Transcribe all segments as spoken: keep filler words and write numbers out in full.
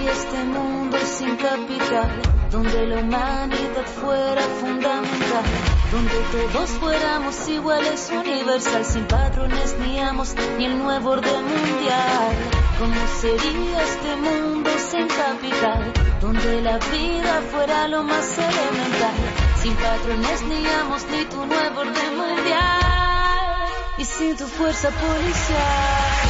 este mundo sin capital, donde la humanidad fuera fundamental, donde todos fuéramos iguales, universal, sin patrones ni amos, ni el nuevo orden mundial. ¿Cómo sería este mundo sin capital, donde la vida fuera lo más elemental, sin patrones ni amos, ni tu nuevo orden mundial, y sin tu fuerza policial?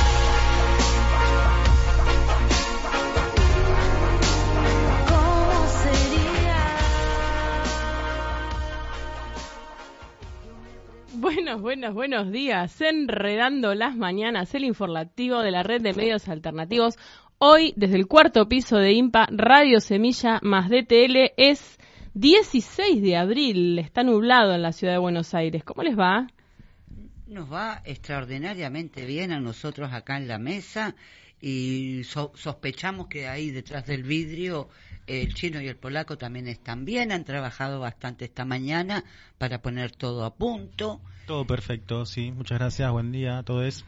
Buenos, buenos, buenos días. Enredando las mañanas, el informativo de la red de medios alternativos. Hoy, desde el cuarto piso de IMPA, Radio Semilla más D T L, es dieciséis de abril. Está nublado en la ciudad de Buenos Aires. ¿Cómo les va? Nos va extraordinariamente bien a nosotros acá en la mesa y so- sospechamos que ahí detrás del vidrio el chino y el polaco también están bien, han trabajado bastante esta mañana para poner todo a punto. Todo perfecto, sí, muchas gracias, buen día a todos.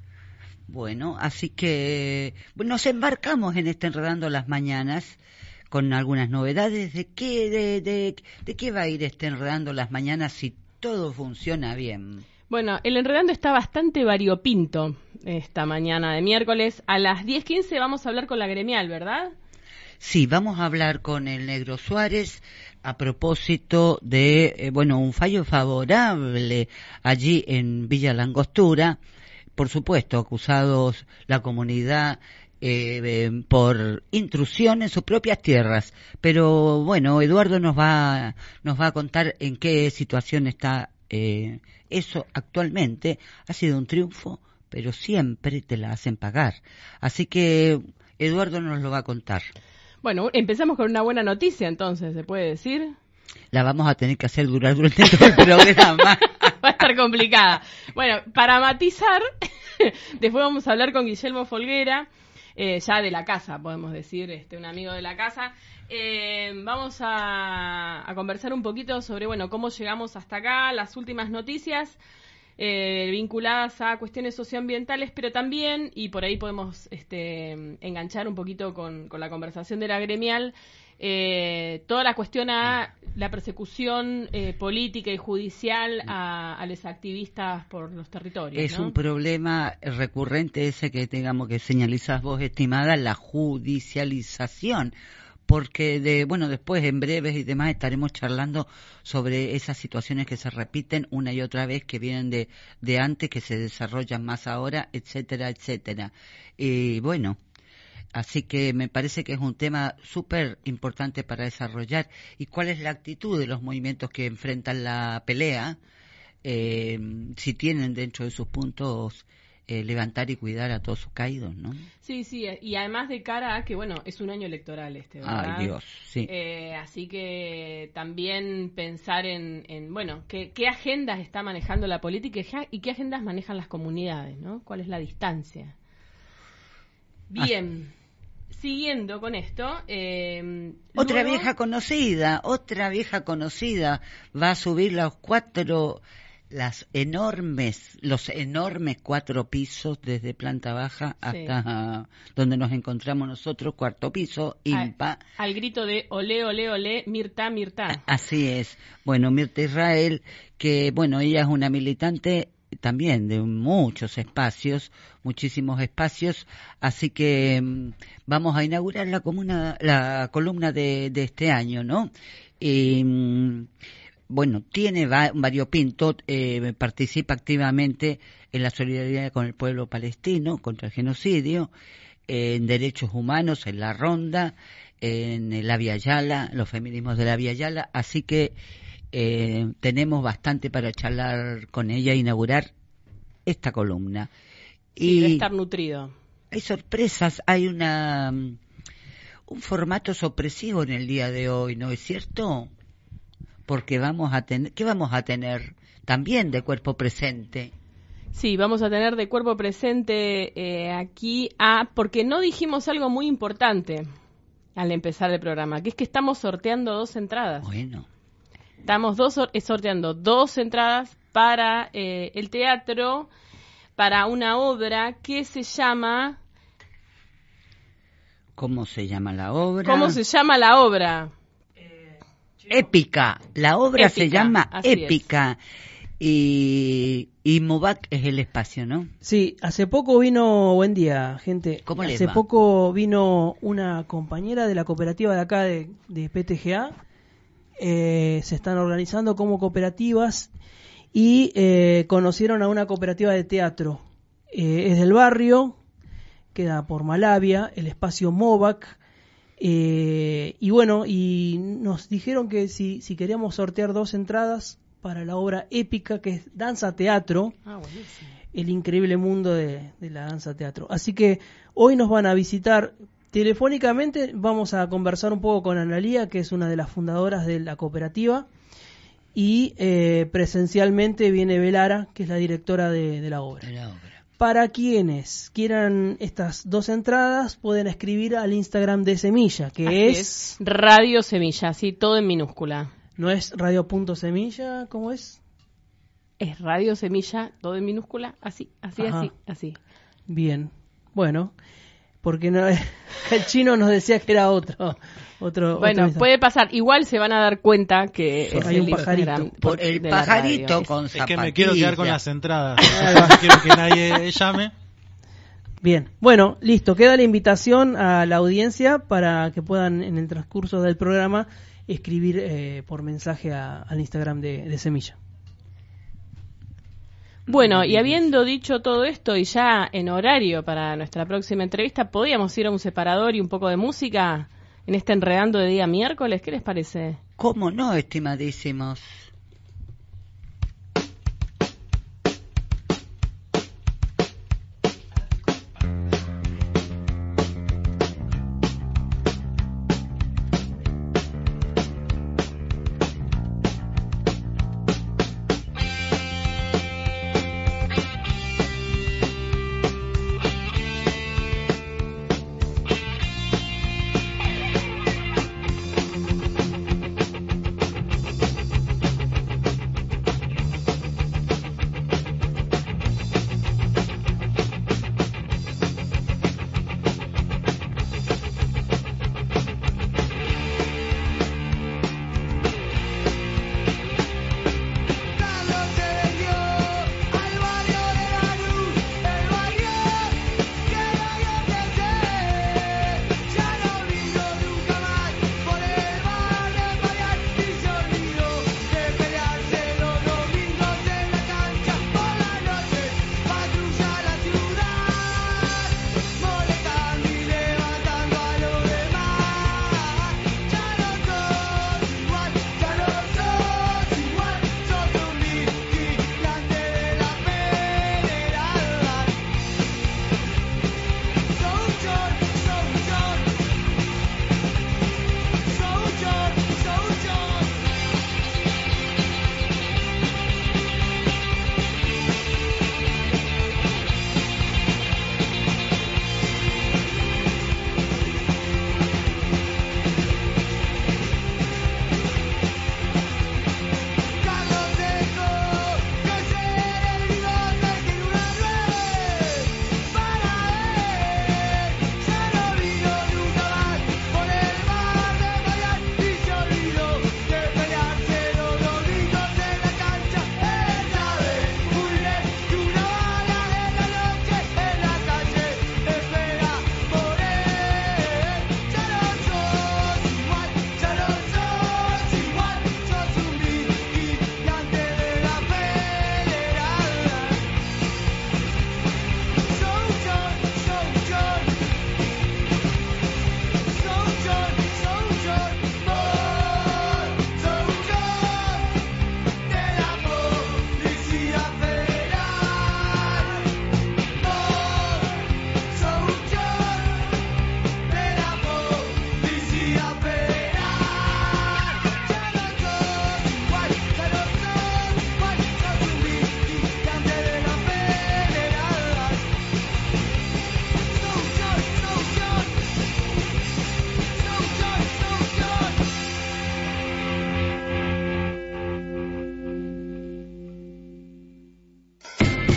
Bueno, así que bueno, nos embarcamos en este Enredando las Mañanas con algunas novedades. ¿De qué, de, de, de qué va a ir este Enredando las Mañanas si todo funciona bien? Bueno, el Enredando está bastante variopinto esta mañana de miércoles. A las diez quince vamos a hablar con la gremial, ¿verdad? Sí, vamos a hablar con el Negro Suárez a propósito de, eh, bueno, un fallo favorable allí en Villa Langostura. Por supuesto, acusados la comunidad eh, eh, por intrusión en sus propias tierras. Pero bueno, Eduardo nos va, nos va a contar en qué situación está eh, eso actualmente. Ha sido un triunfo, pero siempre te la hacen pagar. Así que Eduardo nos lo va a contar. Bueno, empezamos con una buena noticia, entonces, ¿se puede decir? La vamos a tener que hacer durar durante todo el programa. Va a estar complicada. Bueno, para matizar, después vamos a hablar con Guillermo Folguera, eh, ya de la casa, podemos decir, este, un amigo de la casa. Eh, vamos a, a conversar un poquito sobre, bueno, cómo llegamos hasta acá, las últimas noticias eh, vinculadas a cuestiones socioambientales, pero también, y por ahí podemos este, enganchar un poquito con, con la conversación de la gremial, eh, toda la cuestión a la persecución eh, política y judicial a, a los activistas por los territorios. Es ¿no? un problema recurrente ese que tengamos que señalizar vos, estimada, la judicialización. Porque de bueno después en breves y demás estaremos charlando sobre esas situaciones que se repiten una y otra vez, que vienen de, de antes, que se desarrollan más ahora, etcétera, etcétera. Y bueno, así que me parece que es un tema súper importante para desarrollar. ¿Y cuál es la actitud de los movimientos que enfrentan la pelea? Eh, si tienen dentro de sus puntos Eh, levantar y cuidar a todos sus caídos, ¿no? Sí, sí, y además de cara a que, bueno, es un año electoral este, ¿verdad? Ay, Dios, sí. Eh, así que también pensar en, en bueno, qué, qué agendas está manejando la política y qué agendas manejan las comunidades, ¿no? ¿Cuál es la distancia? Bien, ah. Siguiendo con esto... Eh, otra luego... vieja conocida, otra vieja conocida va a subir los cuatro... las enormes, los enormes cuatro pisos desde planta baja hasta sí. uh, donde nos encontramos nosotros, cuarto piso, IMPA. Al, al grito de olé, olé, olé, Mirta, Mirta. Así es. Bueno, Mirta Israel, que bueno, ella es una militante también de muchos espacios, muchísimos espacios, así que um, vamos a inaugurar la comuna, la columna de, de este año, ¿no? Y... Um, bueno, tiene va, un variopinto, eh, participa activamente en la solidaridad con el pueblo palestino contra el genocidio, eh, en derechos humanos, en la Ronda, en la Via Yala, los feminismos de la Via Yala, así que eh, tenemos bastante para charlar con ella e inaugurar esta columna. Sí, y debe estar nutrido. Hay sorpresas, hay una un formato sorpresivo en el día de hoy, ¿no es cierto? Porque vamos a tener, ¿qué vamos a tener? También de cuerpo presente. Sí, vamos a tener de cuerpo presente eh, aquí a, porque no dijimos algo muy importante al empezar el programa, que es que estamos sorteando dos entradas. Bueno. Estamos dos sorteando dos entradas para eh, el teatro, para una obra que se llama ¿Cómo se llama la obra? ¿Cómo se llama la obra? Épica. La obra Épica, se llama así Épica. Y, y Movac es el espacio, ¿no? Sí, hace poco vino, buen día, gente. ¿Cómo les Hace va? poco vino una compañera de la cooperativa de acá de, de P T G A. Eh, se están organizando como cooperativas y eh, conocieron a una cooperativa de teatro. Eh, es del barrio, queda por Malavia, el espacio Movac. Eh, y bueno, y nos dijeron que si, si queríamos sortear dos entradas para la obra Épica, que es danza teatro, Ah, buenísimo. el increíble mundo de, de la danza teatro. Así que hoy nos van a visitar telefónicamente, vamos a conversar un poco con Analía, que es una de las fundadoras de la cooperativa, y eh, presencialmente viene Belara, que es la directora de, de la obra. De la obra. Para quienes quieran estas dos entradas, pueden escribir al Instagram de Semilla, que Así es, es Radio Semilla, así todo en minúscula. no es radio.semilla, ¿cómo es? Es Radio Semilla, todo en minúscula, así, así, Ajá. así, así. Bien, bueno, porque no, el chino nos decía que era otro. otro Bueno, otro puede pasar. Igual se van a dar cuenta que es Hay un el pajarito. Instagram Por el de la pajarito radio. con Es que zapatillas. me quiero quedar con las entradas. No quiero que nadie llame. Bien, bueno, listo. Queda la invitación a la audiencia para que puedan en el transcurso del programa escribir eh, por mensaje a- al Instagram de, de Semilla. Bueno, y habiendo dicho todo esto y ya en horario para nuestra próxima entrevista, ¿podíamos ir a un separador y un poco de música en este enredando de día miércoles? ¿Qué les parece? ¿Cómo no, estimadísimos?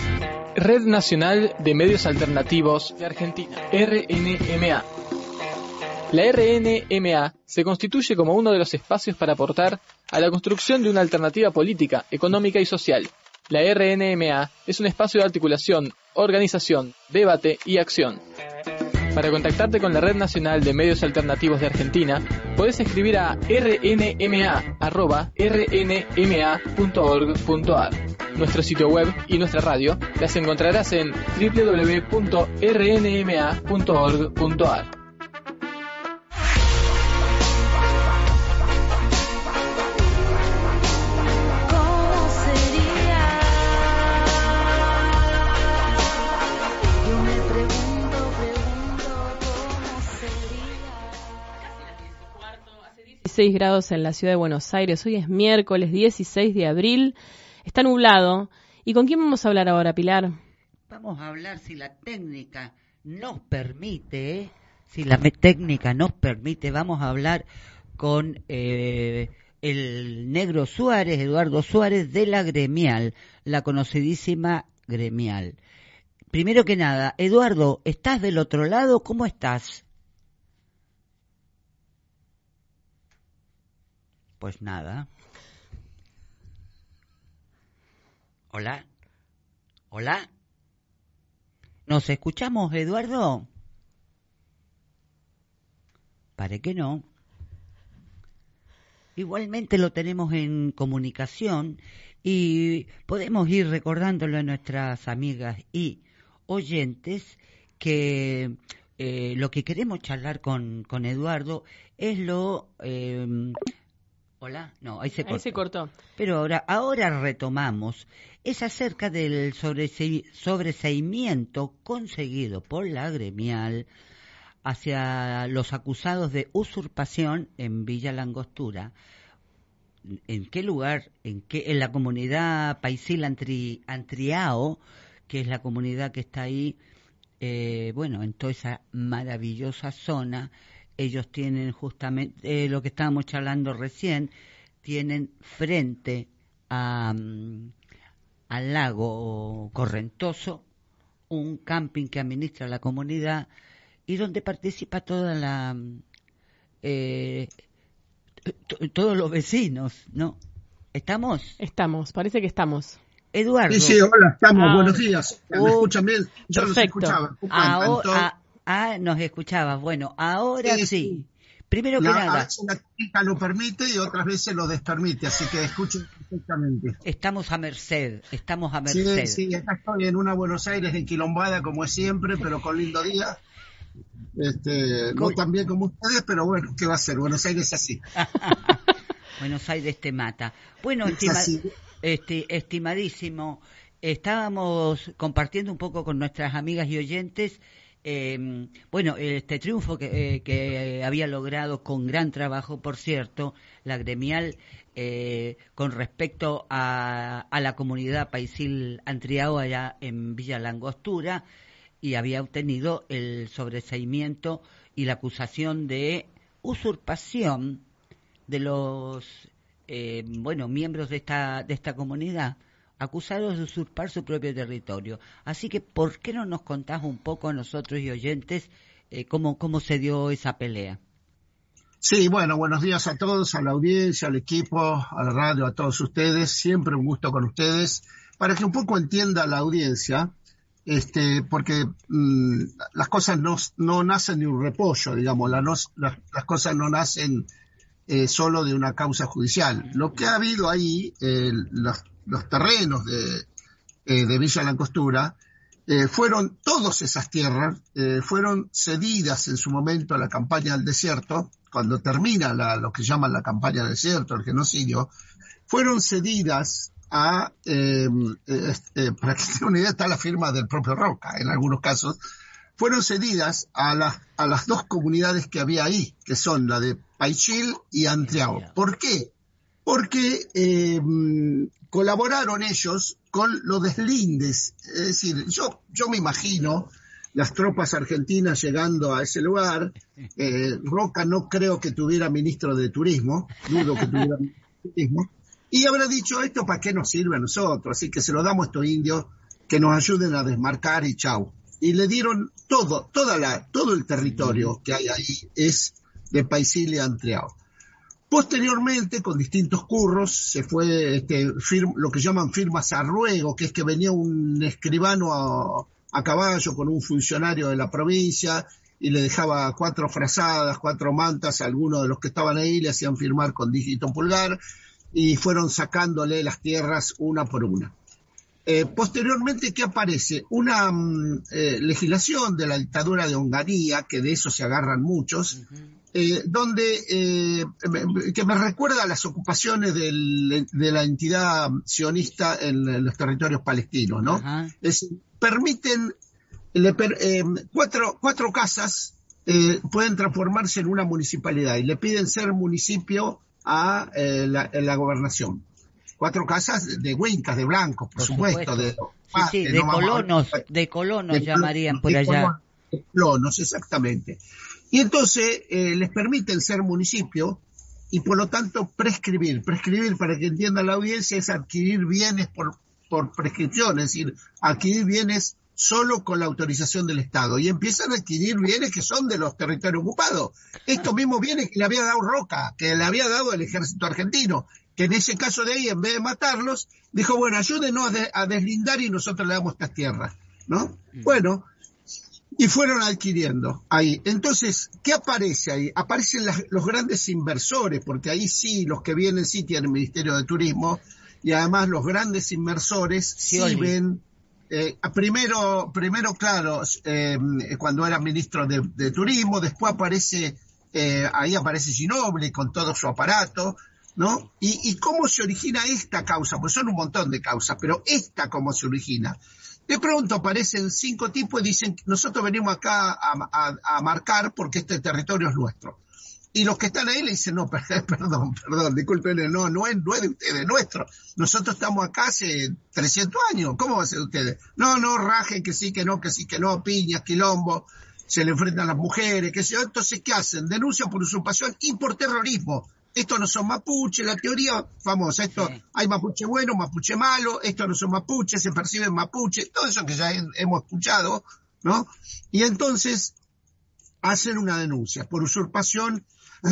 Red Nacional de Medios Alternativos de Argentina, R N M A. La R N M A se constituye como uno de los espacios para aportar a la construcción de una alternativa política, económica y social. La R N M A es un espacio de articulación, organización, debate y acción. Para contactarte con la Red Nacional de Medios Alternativos de Argentina, podés escribir a r n m a arroba r n m a punto org punto a r. Nuestro sitio web y nuestra radio las encontrarás en w w w punto r n m a punto org punto a r. dieciséis grados en la ciudad de Buenos Aires. Hoy es miércoles dieciséis de abril. Está nublado. ¿Y con quién vamos a hablar ahora, Pilar? Vamos a hablar, si la técnica nos permite, ¿eh? si la técnica nos permite, vamos a hablar con eh, el negro Suárez, Eduardo Suárez, de la Gremial, la conocidísima Gremial. Primero que nada, Eduardo, ¿estás del otro lado? ¿Cómo estás? Pues nada. Hola. Hola. ¿Nos escuchamos, Eduardo? Parece que no. Igualmente lo tenemos en comunicación y podemos ir recordándolo a nuestras amigas y oyentes que eh, lo que queremos charlar con, con Eduardo es lo... Eh, Hola, no, ahí se cortó. Ahí se cortó. Pero ahora, ahora retomamos. Es acerca del sobrese, sobreseimiento conseguido por la Gremial hacia los acusados de usurpación en Villa Langostura. ¿En qué lugar? En qué, en la comunidad Paisil Antri, Antriao, que es la comunidad que está ahí, eh, bueno, en toda esa maravillosa zona. Ellos tienen justamente, eh, lo que estábamos charlando recién, tienen frente a, um, al lago Correntoso un camping que administra la comunidad y donde participa toda la eh, t- todos los vecinos, ¿no? ¿Estamos? Estamos, parece que estamos. Eduardo. Sí, sí, hola, estamos, ah, buenos días. ¿Me uh, escuchan bien? Yo los perfecto. escuchaba. Ahora, Ah, nos escuchabas. Bueno, ahora sí. sí. Primero que la, nada. A veces la técnica lo permite y otras veces lo despermite, así que escuchen perfectamente. Estamos a merced, estamos a merced. Sí, sí, acá estoy en una Buenos Aires enquilombada como es siempre, pero con lindo día. Este, no tan bien como ustedes, pero bueno, ¿qué va a ser? Buenos Aires es así. Buenos Aires te mata. Bueno, estima, este, estimadísimo, estábamos compartiendo un poco con nuestras amigas y oyentes. Eh, bueno, este triunfo que, eh, que había logrado con gran trabajo, por cierto, la Gremial eh, con respecto a, a la comunidad Paisil Antriao allá en Villa Langostura, y había obtenido el sobreseimiento y la acusación de usurpación de los eh, bueno miembros de esta de esta comunidad, acusados de usurpar su propio territorio. Así que, ¿por qué no nos contás un poco a nosotros y oyentes eh, cómo, cómo se dio esa pelea? Sí, bueno, buenos días a todos, a la audiencia, al equipo, a la radio, a todos ustedes. Siempre un gusto con ustedes. Para que un poco entienda la audiencia, este, porque mmm, las cosas no, no nacen de un repollo, digamos, la no, las, las cosas no nacen eh, solo de una causa judicial. Lo que ha habido ahí, eh, los los terrenos de, eh, de Villa Langostura, eh, fueron, todas esas tierras, eh, fueron cedidas en su momento a la campaña del desierto, cuando termina la, lo que llaman la campaña del desierto, el genocidio, fueron cedidas a, eh, eh, para que tengan una idea, está la firma del propio Roca, en algunos casos, fueron cedidas a las, a las dos comunidades que había ahí, que son la de Paisil y Antriao. ¿Por qué? Porque eh, colaboraron ellos con los deslindes. Es decir, yo, yo me imagino las tropas argentinas llegando a ese lugar. Eh, Roca no creo que tuviera ministro de turismo, dudo que tuviera ministro de turismo, y habrá dicho, esto para qué nos sirve a nosotros, así que se lo damos a estos indios que nos ayuden a desmarcar y chau. Y le dieron todo, toda la, todo el territorio que hay ahí es de Paisili-Antreao. Posteriormente, con distintos curros, se fue este, firma, lo que llaman firmas a ruego, que es que venía un escribano a, a caballo con un funcionario de la provincia y le dejaba cuatro frazadas, cuatro mantas a algunos de los que estaban ahí, le hacían firmar con dígito pulgar y fueron sacándole las tierras una por una. Eh, posteriormente, ¿qué aparece? Una eh, legislación de la dictadura de Onganía, que de eso se agarran muchos, uh-huh. Eh, donde eh, que me recuerda a las ocupaciones del, de la entidad sionista en, en los territorios palestinos, ¿no? Uh-huh. Es, permiten le per, eh, cuatro, cuatro casas eh, pueden transformarse en una municipalidad y le piden ser municipio a eh, la, la gobernación. Cuatro casas de huincas, de blancos, por, por supuesto, supuesto, de, sí, sí, de, no colonos, a, de colonos de, llamarían por de allá. Colonos, de colonos, exactamente. Y entonces eh, les permiten ser municipio y por lo tanto prescribir. Prescribir, para que entienda la audiencia, es adquirir bienes por, por prescripción, es decir, adquirir bienes solo con la autorización del Estado. Y empiezan a adquirir bienes que son de los territorios ocupados. Estos mismos bienes que le había dado Roca, que le había dado el ejército argentino, que en ese caso de ahí, en vez de matarlos, dijo, bueno, ayúdenos a, de, a deslindar y nosotros le damos estas tierras, ¿no? Mm. Bueno, y fueron adquiriendo ahí. Entonces, ¿qué aparece ahí? Aparecen las, los grandes inversores, porque ahí sí, los que vienen sí tienen el Ministerio de Turismo, y además los grandes inversores sí, sí ven, eh, primero, primero, claro, eh, cuando era ministro de, de Turismo, después aparece, eh, ahí aparece Ginóbili con todo su aparato, ¿no? Y, y cómo se origina esta causa, pues son un montón de causas, pero esta cómo se origina. De pronto aparecen cinco tipos y dicen, nosotros venimos acá a, a, a marcar porque este territorio es nuestro. Y los que están ahí le dicen, no, perdón, perdón, disculpen, no, no es, no es de ustedes, es nuestro. Nosotros estamos acá hace trescientos años, ¿cómo va a ser de ustedes? No, no, rajen, que sí, que no, que sí, que no, piñas, quilombo, se le enfrentan las mujeres, qué sé yo. Entonces, ¿qué hacen? Denuncian por usurpación y por terrorismo. Estos no son mapuches, la teoría famosa, esto sí. Hay mapuche bueno, mapuche malo, estos no son mapuches, se perciben mapuches, todo eso que ya he, hemos escuchado, ¿no? Y entonces hacen una denuncia por usurpación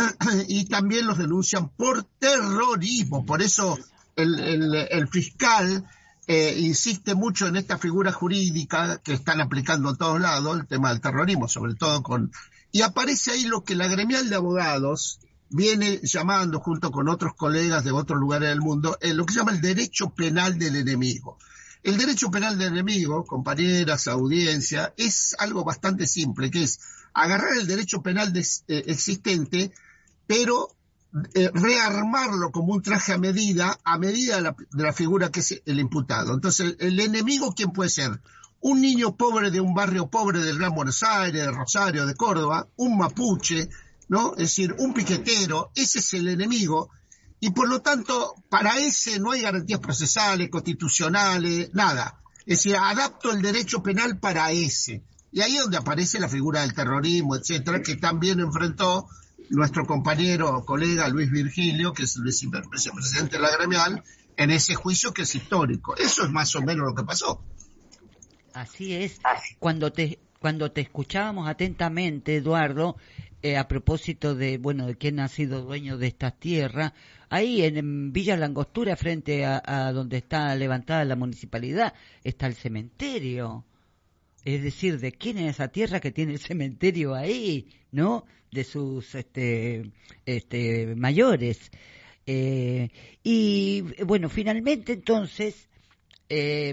y también los denuncian por terrorismo. Por eso el, el, el fiscal eh, insiste mucho en esta figura jurídica que están aplicando en todos lados, el tema del terrorismo, sobre todo con... Y aparece ahí lo que la gremial de abogados viene llamando, junto con otros colegas de otros lugares del mundo, eh, lo que se llama el derecho penal del enemigo. El derecho penal del enemigo, compañeras, audiencia, es algo bastante simple, que es agarrar el derecho penal de, eh, existente, pero eh, rearmarlo como un traje a medida, a medida de la, de la figura que es el imputado. Entonces, el, el enemigo, ¿quién puede ser? Un niño pobre de un barrio pobre del Gran Buenos Aires, de Rosario, de Córdoba, un mapuche, ¿no? Es decir, un piquetero, ese es el enemigo, y por lo tanto, para ese no hay garantías procesales, constitucionales, nada. Es decir, adapto el derecho penal para ese. Y ahí es donde aparece la figura del terrorismo, etcétera, que también enfrentó nuestro compañero, colega Luis Virgilio, que es el vicepresidente de la gremial, en ese juicio que es histórico. Eso es más o menos lo que pasó. Así es. Cuando te, cuando te escuchábamos atentamente, Eduardo, Eh, a propósito de, bueno, de quién ha sido dueño de estas tierras, ahí en, en Villa Langostura, frente a, a donde está levantada la municipalidad, está el cementerio. Es decir, ¿de quién es esa tierra que tiene el cementerio ahí, no? De sus este, este, mayores. Eh, y, bueno, finalmente, entonces, eh,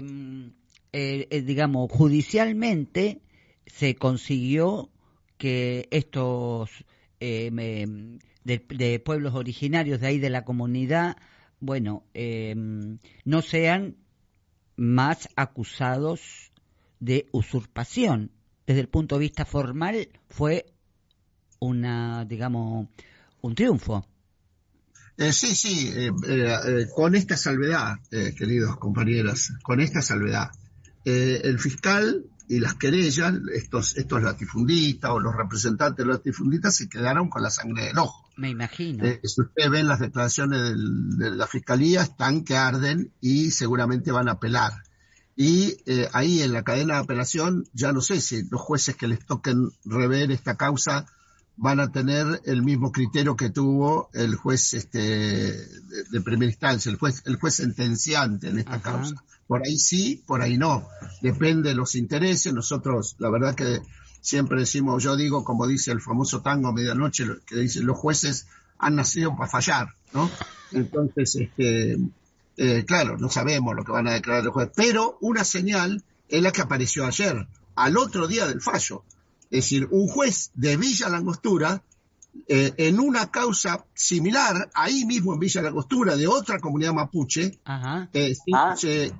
eh, eh, digamos, judicialmente se consiguió que estos eh, de, de pueblos originarios de ahí de la comunidad, bueno, eh, no sean más acusados de usurpación. Desde el punto de vista formal fue una, digamos, un triunfo. Eh, sí, sí, eh, eh, eh, con esta salvedad, eh, queridos compañeras, con esta salvedad. Eh, el fiscal y las querellas, estos estos latifundistas o los representantes de los latifundistas se quedaron con la sangre del ojo. Me imagino. Eh, si ustedes ven las declaraciones del, de la fiscalía, están que arden y seguramente van a apelar. Y eh, ahí en la cadena de apelación, ya no sé si los jueces que les toquen rever esta causa van a tener el mismo criterio que tuvo el juez este, de, de primera instancia, el juez, el juez sentenciante en esta Ajá. causa. Por ahí sí, por ahí no. Depende de los intereses. Nosotros, la verdad que siempre decimos, yo digo, como dice el famoso tango Medianoche, que dice, los jueces han nacido para fallar, ¿no? Entonces, este, eh, claro, no sabemos lo que van a declarar los jueces, pero una señal es la que apareció ayer, al otro día del fallo. Es decir, un juez de Villa Langostura, eh, en una causa similar, ahí mismo en Villa Langostura, de otra comunidad mapuche, Ajá. Eh, ah.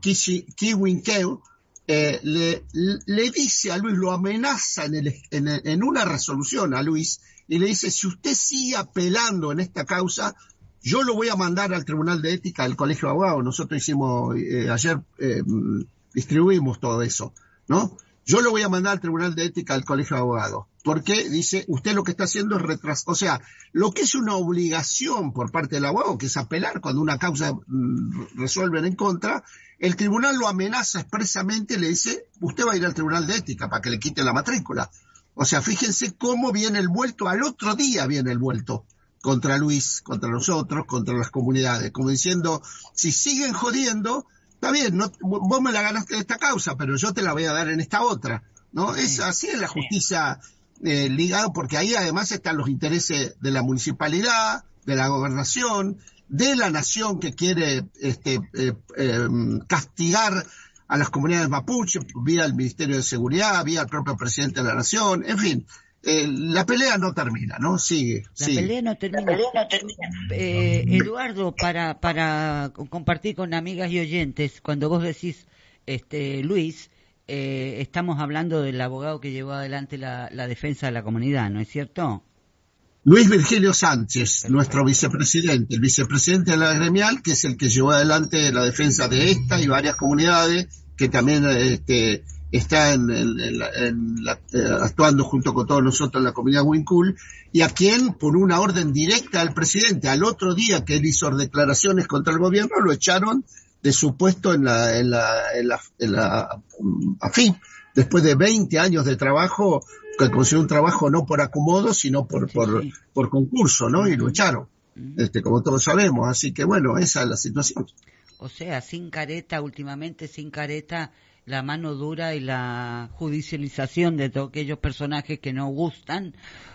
Kiwinkeu, eh, le, le dice a Luis, lo amenaza en, el, en, el, en una resolución a Luis, y le dice, si usted sigue apelando en esta causa, yo lo voy a mandar al Tribunal de Ética del Colegio de Abogados. Nosotros hicimos, eh, ayer eh, distribuimos todo eso, ¿no? Yo lo voy a mandar al Tribunal de Ética del Colegio de Abogados, porque dice, usted lo que está haciendo es retrasar, o sea, lo que es una obligación por parte del abogado, que es apelar cuando una causa mm, resuelven en contra, el tribunal lo amenaza expresamente, le dice, usted va a ir al Tribunal de Ética para que le quite la matrícula. O sea, fíjense cómo viene el vuelto, al otro día viene el vuelto contra Luis, contra nosotros, contra las comunidades, como diciendo, si siguen jodiendo, está bien, no, vos me la ganaste en esta causa, pero yo te la voy a dar en esta otra, ¿no? Sí, es así es la justicia eh, ligada, porque ahí además están los intereses de la municipalidad, de la gobernación, de la nación que quiere este, eh, eh, castigar a las comunidades mapuche, vía el Ministerio de Seguridad, vía el propio presidente de la Nación, en fin, eh, la pelea no termina, ¿no? Sigue. La sigue. pelea no termina. La pelea no termina. Eh, Eduardo, para para compartir con amigas y oyentes, cuando vos decís, este Luis, eh, estamos hablando del abogado que llevó adelante la, la defensa de la comunidad, ¿no es cierto? Luis Virgilio Sánchez, nuestro vicepresidente, el vicepresidente de la gremial, que es el que llevó adelante la defensa de esta y varias comunidades, que también este, está en, en, en la, en la, eh, actuando junto con todos nosotros en la comunidad Wincul, y a quien, por una orden directa del presidente, al otro día que él hizo declaraciones contra el gobierno, lo echaron de su puesto en la, en la, en la, en la um, AFIP, después de veinte años de trabajo, que consiguió un trabajo no por acomodo, sino por, sí, por, sí. por concurso, ¿no? Y lo echaron, este, como todos sabemos. Así que bueno, esa es la situación. O sea, sin careta, últimamente sin careta, la mano dura y la judicialización de todos aquellos personajes que no gustan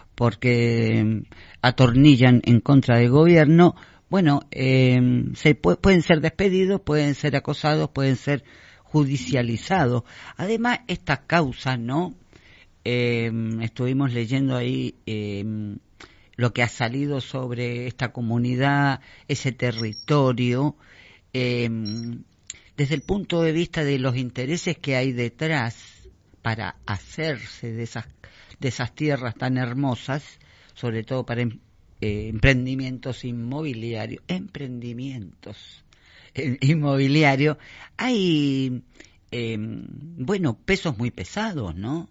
porque atornillan en contra del gobierno, bueno, eh, se pu- pueden ser despedidos, pueden ser acosados, pueden ser judicializados. Además, estas causas, ¿no? Eh, estuvimos leyendo ahí eh, lo que ha salido sobre esta comunidad, ese territorio, eh, desde el punto de vista de los intereses que hay detrás para hacerse de esas, de esas tierras tan hermosas, sobre todo para em, eh, emprendimientos inmobiliarios, emprendimientos eh, inmobiliarios, hay, eh, bueno, pesos muy pesados, ¿no?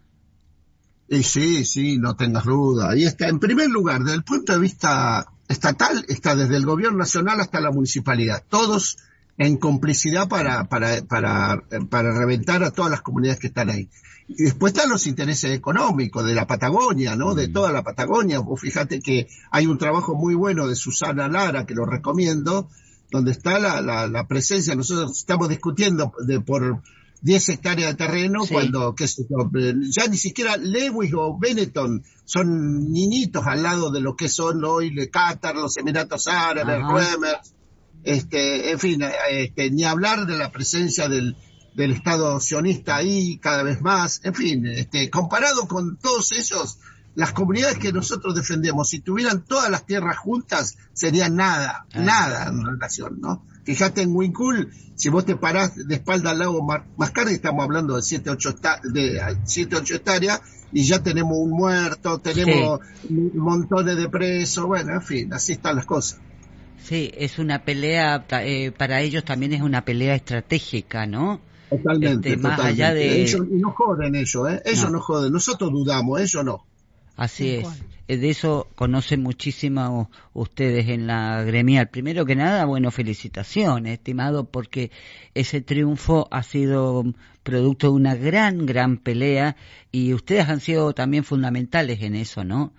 Y sí, sí, no tengas duda. Ahí está. En primer lugar, desde el punto de vista estatal, está desde el gobierno nacional hasta la municipalidad. Todos en complicidad para, para, para, para reventar a todas las comunidades que están ahí. Y después están los intereses económicos de la Patagonia, ¿no? De toda la Patagonia. Vos fíjate que hay un trabajo muy bueno de Susana Lara, que lo recomiendo, donde está la, la, la presencia. Nosotros estamos discutiendo de por diez hectáreas de terreno, sí. cuando qué sé yo, ya ni siquiera Lewis o Benetton son niñitos al lado de lo que son hoy el Qatar, los Emiratos Árabes, Bremer, este, en fin, este, ni hablar de la presencia del, del Estado sionista ahí cada vez más, en fin, este, comparado con todos esos, las comunidades que nosotros defendemos, si tuvieran todas las tierras juntas, serían nada, ah. nada en relación, ¿no? Fíjate en Wincul, si vos te parás de espalda al lago Mascardi, estamos hablando de siete, ocho hectáreas, y ya tenemos un muerto, tenemos sí. montones de presos, bueno, en fin, así están las cosas. Sí, es una pelea, eh, para ellos también es una pelea estratégica, ¿no? Totalmente, este, más totalmente. allá de... Ellos no joden ellos, ¿eh? Ellos no, no joden, nosotros dudamos, ellos no. Así es, de eso conocen muchísimo ustedes en la gremial. Primero que nada, bueno, felicitaciones, estimado, porque ese triunfo ha sido producto de una gran, gran pelea y ustedes han sido también fundamentales en eso, ¿no?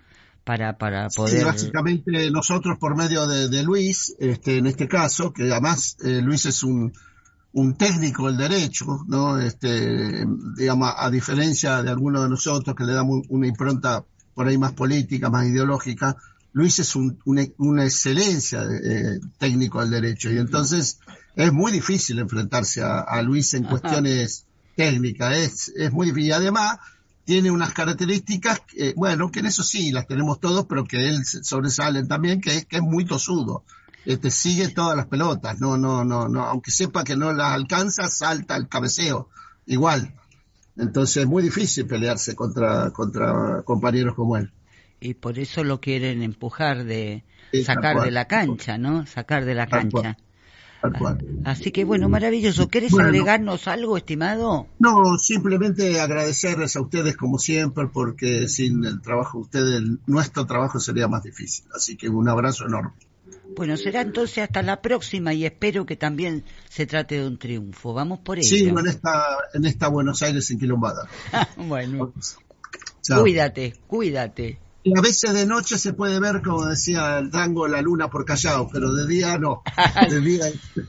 para para poder... Sí, básicamente nosotros por medio de, de Luis, este, en este caso, que además eh, Luis es un, un técnico del derecho, ¿no? Este, digamos, a diferencia de algunos de nosotros que le damos una impronta por ahí más política, más ideológica, Luis es un, una, una excelencia eh, técnico del derecho, y entonces es muy difícil enfrentarse a, a Luis en cuestiones técnicas, es, es muy difícil. Y además tiene unas características, eh, bueno, que en eso sí las tenemos todos, pero que él sobresalen también, que es que es muy tosudo. Este, sigue todas las pelotas, no, no, no, no, aunque sepa que no las alcanza, salta al cabeceo, igual. Entonces es muy difícil pelearse contra, contra compañeros como él. Y por eso lo quieren empujar, de Sí, sacar tal de la cual. cancha, ¿no? Sacar de la Tal cual. cancha. Tal cual. Así que bueno, maravilloso. ¿Querés Bueno. agregarnos algo, estimado? No, simplemente agradecerles a ustedes como siempre, porque sin el trabajo de ustedes, nuestro trabajo sería más difícil. Así que un abrazo enorme. Bueno, será entonces hasta la próxima y espero que también se trate de un triunfo. Vamos por ello. Sí, en esta, en esta Buenos Aires enquilombada. Bueno, Chao. cuídate, cuídate. Y a veces de noche se puede ver, como decía el tango, la luna por Callao, pero de día no. De día...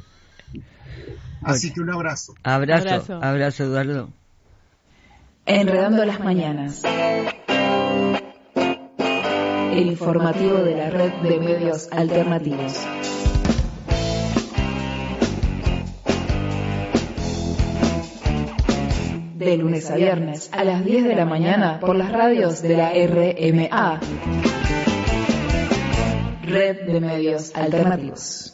Así que un abrazo. Abrazo, Abrazo. abrazo, Eduardo. Enredando las mañanas. El informativo de la red de medios alternativos. De lunes a viernes a las diez de la mañana por las radios de la R M A. Red de Medios Alternativos.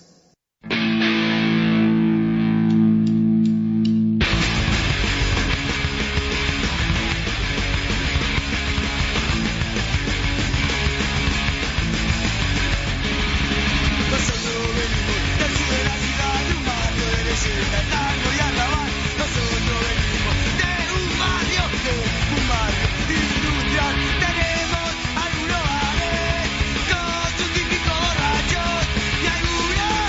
Tenemos algunos bares con sus típicos borrachos y algunos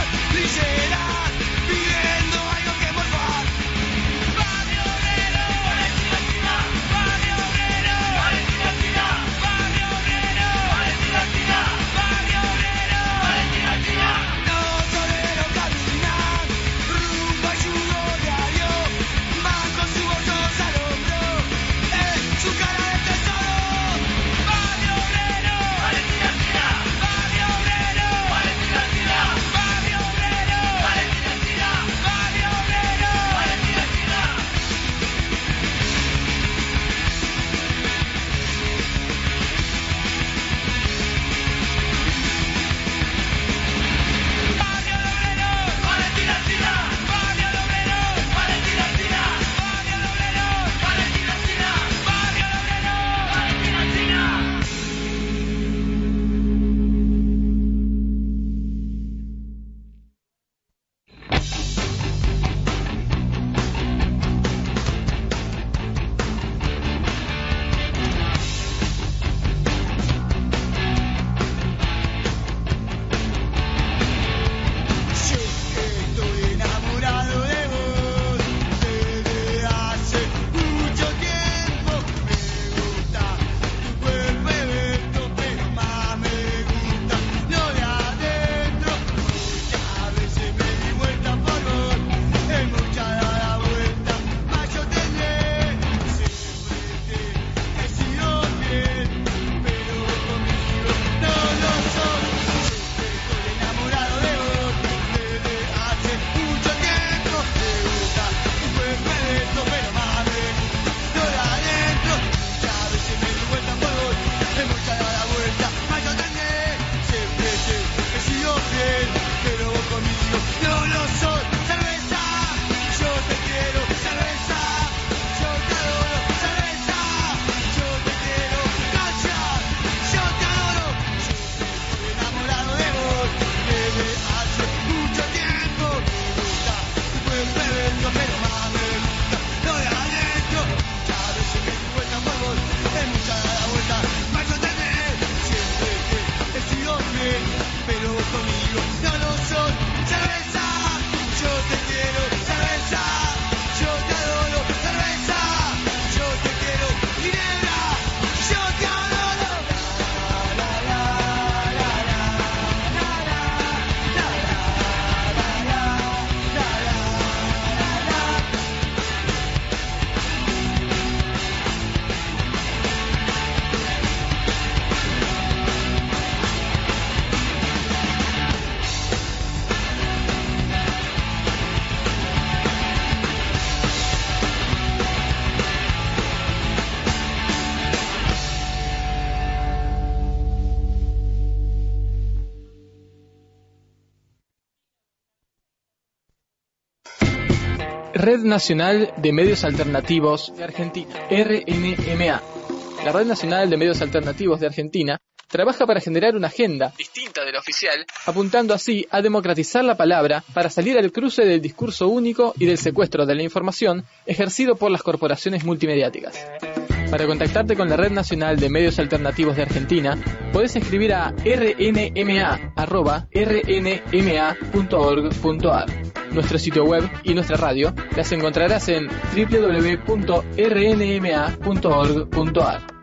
Red Nacional de Medios Alternativos de Argentina, R N M A. La Red Nacional de Medios Alternativos de Argentina trabaja para generar una agenda distinta de la oficial, apuntando así a democratizar la palabra para salir al cruce del discurso único y del secuestro de la información ejercido por las corporaciones multimediáticas. Para contactarte con la Red Nacional de Medios Alternativos de Argentina, podés escribir a r n m a arroba r n m a punto org punto a r. Nuestro sitio web y nuestra radio las encontrarás en w w w punto r n m a punto org punto a r.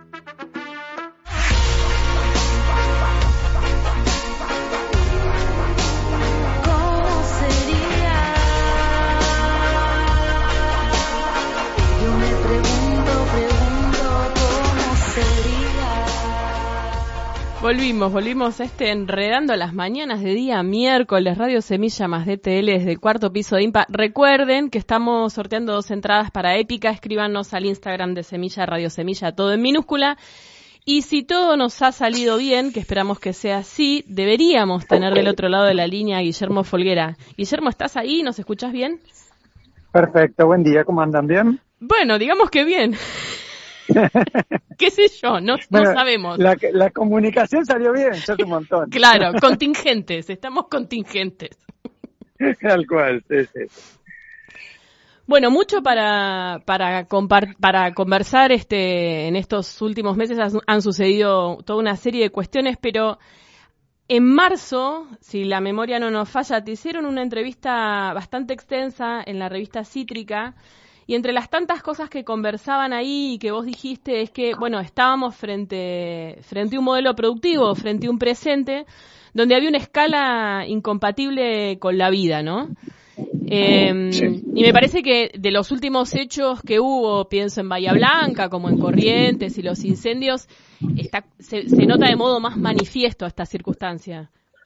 Volvimos, volvimos a este Enredando las Mañanas de día miércoles, Radio Semilla más D T L desde el cuarto piso de IMPA. Recuerden que estamos sorteando dos entradas para Épica, escríbanos al Instagram de Semilla, Radio Semilla, todo en minúscula. Y si todo nos ha salido bien, que esperamos que sea así, deberíamos tener del otro lado de la línea a Guillermo Folguera. Guillermo, ¿estás ahí? ¿Nos escuchás bien? Perfecto, buen día, ¿cómo andan? ¿Bien? Bueno, digamos que bien. ¿Qué sé yo? No, bueno, no sabemos. La, la comunicación salió bien, ya hace un montón. Claro, contingentes, estamos contingentes. Tal cual, sí, sí. Bueno, mucho para para compar, para conversar este en estos últimos meses han, han sucedido toda una serie de cuestiones, pero en marzo, si la memoria no nos falla, te hicieron una entrevista bastante extensa en la revista Cítrica. Y entre las tantas cosas que conversaban ahí y que vos dijiste es que, bueno, estábamos frente, frente a un modelo productivo, frente a un presente, donde había una escala incompatible con la vida, ¿no? Eh, sí. Y me parece que de los últimos hechos que hubo, pienso en Bahía Blanca, como en Corrientes y los incendios, está, se, se nota de modo más manifiesto esta circunstancia.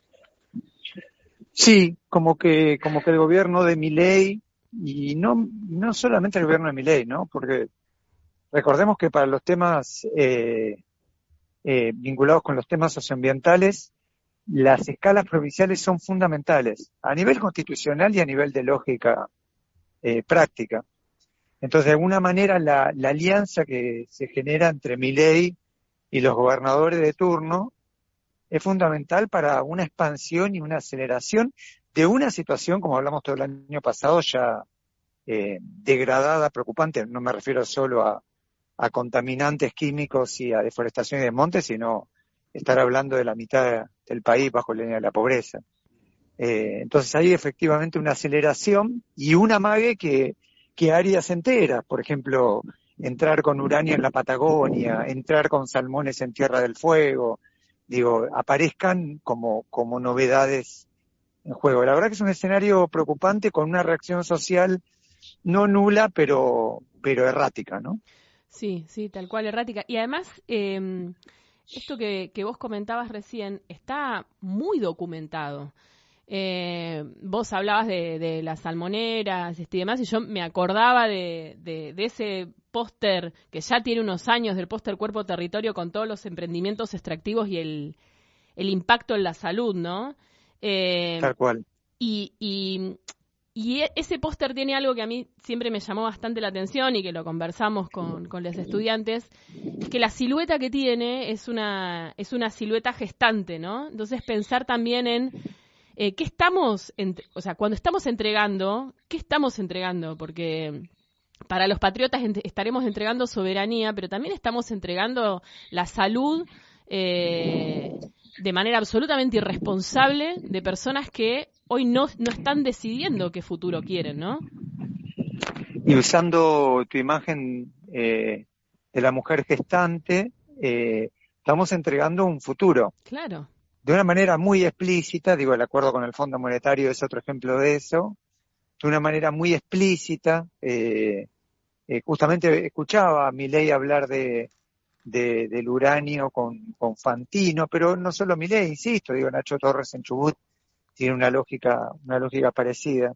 Sí, como que, como que el gobierno de Milei, y no no solamente el gobierno de Milei, ¿no? Porque recordemos que para los temas eh, eh, vinculados con los temas socioambientales, las escalas provinciales son fundamentales, a nivel constitucional y a nivel de lógica eh, práctica. Entonces, de alguna manera, la, la alianza que se genera entre Milei y los gobernadores de turno es fundamental para una expansión y una aceleración de una situación, como hablamos todo el año pasado, ya eh, degradada, preocupante. No me refiero solo a, a contaminantes químicos y a deforestación de montes, sino estar hablando de la mitad del país bajo la línea de la pobreza. Eh, entonces hay efectivamente una aceleración y un amague que, que áreas enteras, por ejemplo, entrar con uranio en la Patagonia, entrar con salmones en Tierra del Fuego, digo, aparezcan como, como novedades en juego. La verdad que es un escenario preocupante con una reacción social no nula, pero pero errática, ¿no? Sí, sí, tal cual, errática. Y además, eh, esto que, que vos comentabas recién está muy documentado. Eh, vos hablabas de, de las salmoneras este, y demás, y yo me acordaba de, de, de ese póster que ya tiene unos años, del póster Cuerpo Territorio, con todos los emprendimientos extractivos y el, el impacto en la salud, ¿no? Eh, Tal cual. Y, y, y ese póster tiene algo que a mí siempre me llamó bastante la atención y que lo conversamos con, con los estudiantes, es que la silueta que tiene es una, es una silueta gestante, ¿no? Entonces pensar también en eh, qué estamos, ent- o sea, cuando estamos entregando, ¿qué estamos entregando? Porque para los patriotas ent- estaremos entregando soberanía, pero también estamos entregando la salud eh, de manera absolutamente irresponsable de personas que hoy no, no están decidiendo qué futuro quieren, ¿no? Y usando tu imagen eh, de la mujer gestante, eh, estamos entregando un futuro. Claro. De una manera muy explícita, digo, el acuerdo con el Fondo Monetario es otro ejemplo de eso, de una manera muy explícita, eh, eh, justamente escuchaba a Milei hablar de De, del uranio con, con Fantino, pero no solo Milei, insisto, digo, Nacho Torres en Chubut tiene una lógica, una lógica parecida.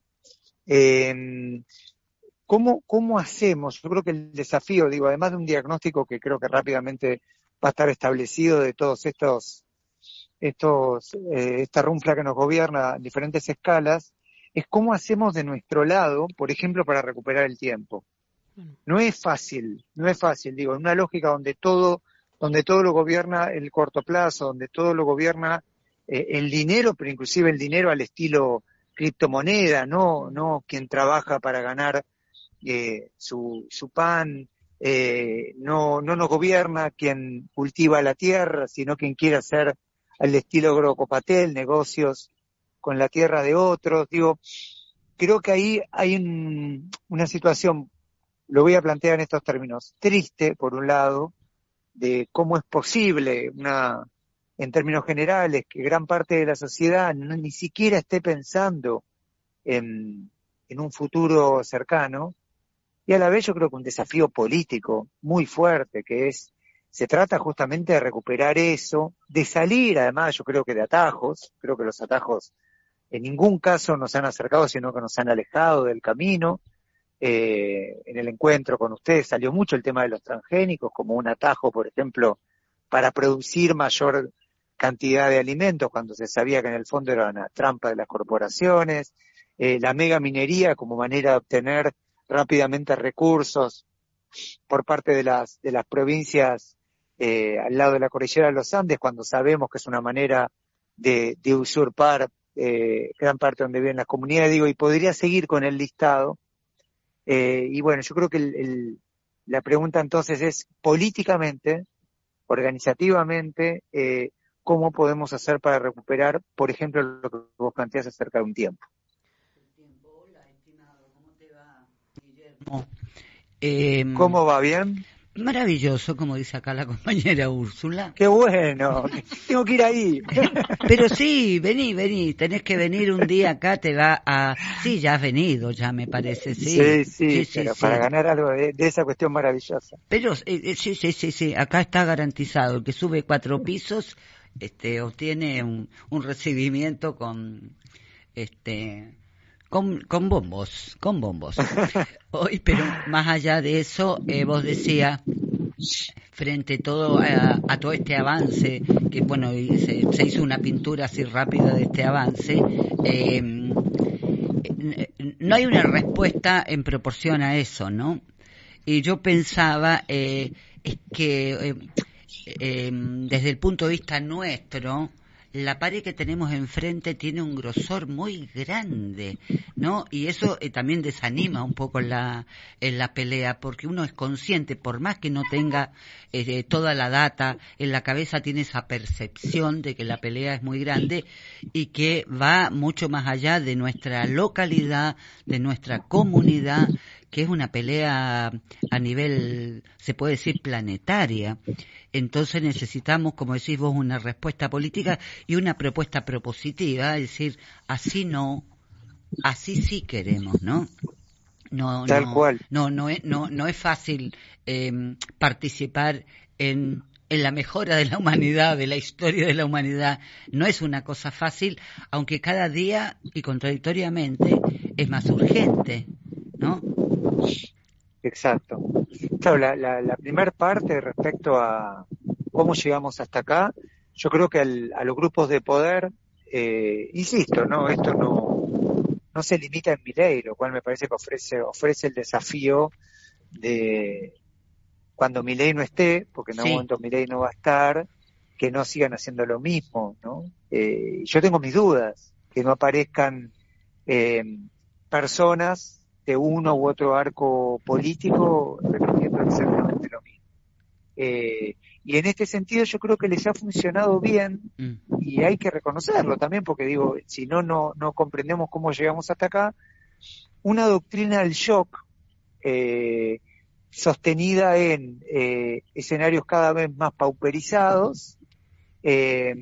Eh, ¿cómo, ¿Cómo hacemos? Yo creo que el desafío, digo, además de un diagnóstico que creo que rápidamente va a estar establecido de todos estos, estos, eh, esta runfla que nos gobierna a diferentes escalas, es cómo hacemos de nuestro lado, por ejemplo, para recuperar el tiempo. No es fácil, no es fácil, digo, en una lógica donde todo, donde todo lo gobierna el corto plazo, donde todo lo gobierna eh, el dinero, pero inclusive el dinero al estilo criptomoneda, no, no quien trabaja para ganar eh, su, su pan, eh, no, no nos gobierna quien cultiva la tierra, sino quien quiere hacer al estilo Grocopatel, negocios con la tierra de otros. Digo, creo que ahí hay un, una situación, lo voy a plantear en estos términos, triste, por un lado, de cómo es posible, una, en términos generales, que gran parte de la sociedad no, ni siquiera esté pensando en, en un futuro cercano, y a la vez yo creo que un desafío político muy fuerte, que es, se trata justamente de recuperar eso, de salir, además yo creo que de atajos, creo que los atajos en ningún caso nos han acercado, sino que nos han alejado del camino. Eh, en el encuentro con ustedes salió mucho el tema de los transgénicos como un atajo, por ejemplo, para producir mayor cantidad de alimentos, cuando se sabía que en el fondo era una trampa de las corporaciones, eh, la mega minería como manera de obtener rápidamente recursos por parte de las de las provincias eh, al lado de la cordillera de los Andes, cuando sabemos que es una manera de, de usurpar eh, gran parte donde viven las comunidades, digo, y podría seguir con el listado. Eh, y bueno, yo creo que el, el, la pregunta entonces es, políticamente, organizativamente, eh, ¿cómo podemos hacer para recuperar, por ejemplo, lo que vos planteás acerca de un tiempo? Hola, estimado, ¿cómo te va, Guillermo? Eh, ¿Cómo va? ¿Bien? Maravilloso, como dice acá la compañera Úrsula. ¡Qué bueno! Tengo que ir ahí. Pero sí, vení, vení, tenés que venir un día acá, te va a... Sí, ya has venido, ya me parece, sí. Sí, sí, sí, sí pero sí. para ganar algo de, de esa cuestión maravillosa. Pero eh, eh, sí, sí, sí, sí, acá está garantizado. El que sube cuatro pisos este, obtiene un, un recibimiento con... este Con, con bombos, con bombos. Hoy, pero más allá de eso, eh, vos decías, frente todo a, a todo este avance, que bueno, se, se hizo una pintura así rápida de este avance, eh, no hay una respuesta en proporción a eso, ¿no? Y yo pensaba, eh, es que eh, eh, desde el punto de vista nuestro, la pared que tenemos enfrente tiene un grosor muy grande, ¿no? Y eso eh, también desanima un poco la, en la pelea, porque uno es consciente, por más que no tenga eh, toda la data, en la cabeza tiene esa percepción de que la pelea es muy grande y que va mucho más allá de nuestra localidad, de nuestra comunidad, que es una pelea a nivel, se puede decir, planetaria. Entonces necesitamos, como decís vos, una respuesta política y una propuesta propositiva, es decir, así no, así sí queremos, ¿no? No, Tal no, cual. no, no es, no, no es fácil eh, participar en, en la mejora de la humanidad, de la historia de la humanidad. No es una cosa fácil, aunque cada día y contradictoriamente es más urgente, ¿no? Exacto. Claro, la, la, la primera parte respecto a cómo llegamos hasta acá, yo creo que al, a los grupos de poder, eh, insisto, no, esto no, no se limita en Milei, lo cual me parece que ofrece, ofrece el desafío de cuando Milei no esté, porque en algún Sí. momento Milei no va a estar, que no sigan haciendo lo mismo, ¿no? Eh, yo tengo mis dudas, que no aparezcan eh, personas de uno u otro arco político repitiendo exactamente lo mismo. Eh, y en este sentido yo creo que les ha funcionado bien Mm. y hay que reconocerlo también, porque digo, si no, no, no comprendemos cómo llegamos hasta acá, una doctrina del shock eh, sostenida en eh, escenarios cada vez más pauperizados eh,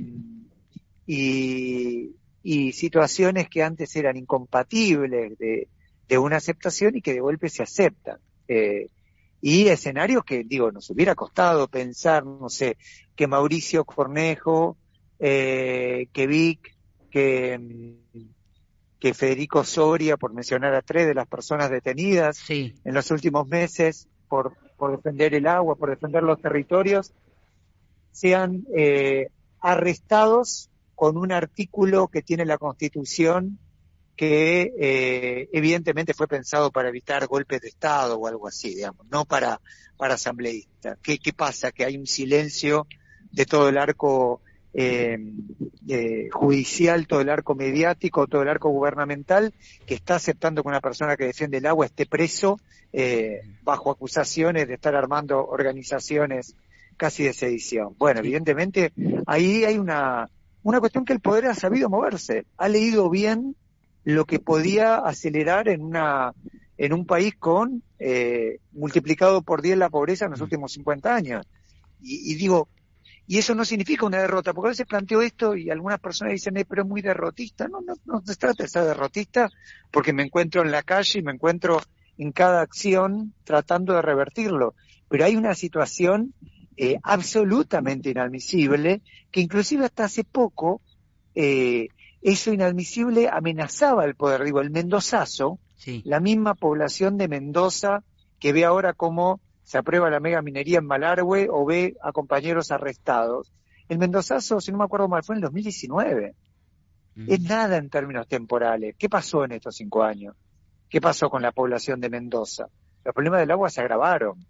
y, y situaciones que antes eran incompatibles de de una aceptación y que de golpe se aceptan. Eh, y escenarios que, digo, nos hubiera costado pensar, no sé, que Mauricio Cornejo, eh, que Vic, que, que Federico Soria, por mencionar a tres de las personas detenidas Sí. en los últimos meses por, por defender el agua, por defender los territorios, sean eh, arrestados con un artículo que tiene la Constitución que eh, evidentemente fue pensado para evitar golpes de Estado o algo así, digamos, no para, para asambleístas. ¿Qué, qué pasa? Que hay un silencio de todo el arco eh, eh, judicial, todo el arco mediático, todo el arco gubernamental, que está aceptando que una persona que defiende el agua esté preso eh, bajo acusaciones de estar armando organizaciones casi de sedición. Bueno, evidentemente ahí hay una, una cuestión que el poder ha sabido moverse, ha leído bien lo que podía acelerar en una en un país con eh, multiplicado por diez la pobreza en los últimos cincuenta años. Y, y digo, y eso no significa una derrota, porque a veces planteo esto y algunas personas dicen, eh, pero es muy derrotista. No, no, no se trata de ser derrotista, porque me encuentro en la calle y me encuentro en cada acción tratando de revertirlo. Pero hay una situación eh, absolutamente inadmisible, que inclusive hasta hace poco, eh, eso inadmisible amenazaba el poder. Digo, el mendozazo, sí. La misma población de Mendoza que ve ahora cómo se aprueba la mega minería en Malargüe o ve a compañeros arrestados. El mendozazo, si no me acuerdo mal, fue en el dos mil diecinueve. Mm. Es nada en términos temporales. ¿Qué pasó en estos cinco años? ¿Qué pasó con la población de Mendoza? Los problemas del agua se agravaron.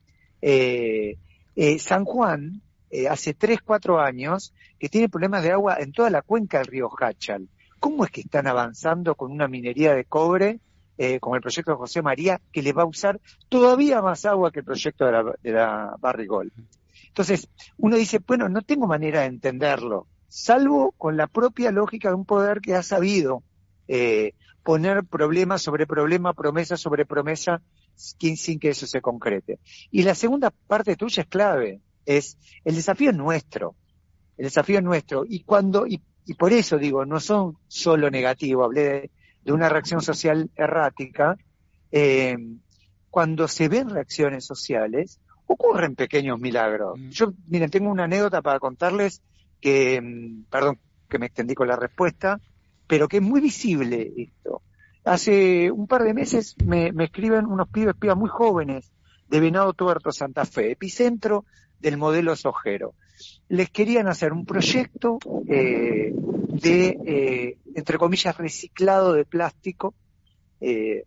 Eh, eh, San Juan, eh, hace tres, cuatro años, que tiene problemas de agua en toda la cuenca del río Háchal. ¿Cómo es que están avanzando con una minería de cobre, eh, con el proyecto de José María, que le va a usar todavía más agua que el proyecto de la, de la Barrigol? Entonces, uno dice, bueno, no tengo manera de entenderlo, salvo con la propia lógica de un poder que ha sabido eh, poner problema sobre problema, promesa sobre promesa, sin, sin que eso se concrete. Y la segunda parte tuya es clave, es el desafío es nuestro, el desafío es nuestro, y cuando, y, y por eso digo, no son solo negativos, hablé de, de una reacción social errática, eh, cuando se ven reacciones sociales, ocurren pequeños milagros. Mm. Yo, miren, tengo una anécdota para contarles que, perdón que me extendí con la respuesta, pero que es muy visible esto. Hace un par de meses me, me escriben unos pibes, pibas muy jóvenes de Venado Tuerto, Santa Fe, epicentro del modelo sojero. Les querían hacer un proyecto eh, de, eh, entre comillas, reciclado de plástico, eh,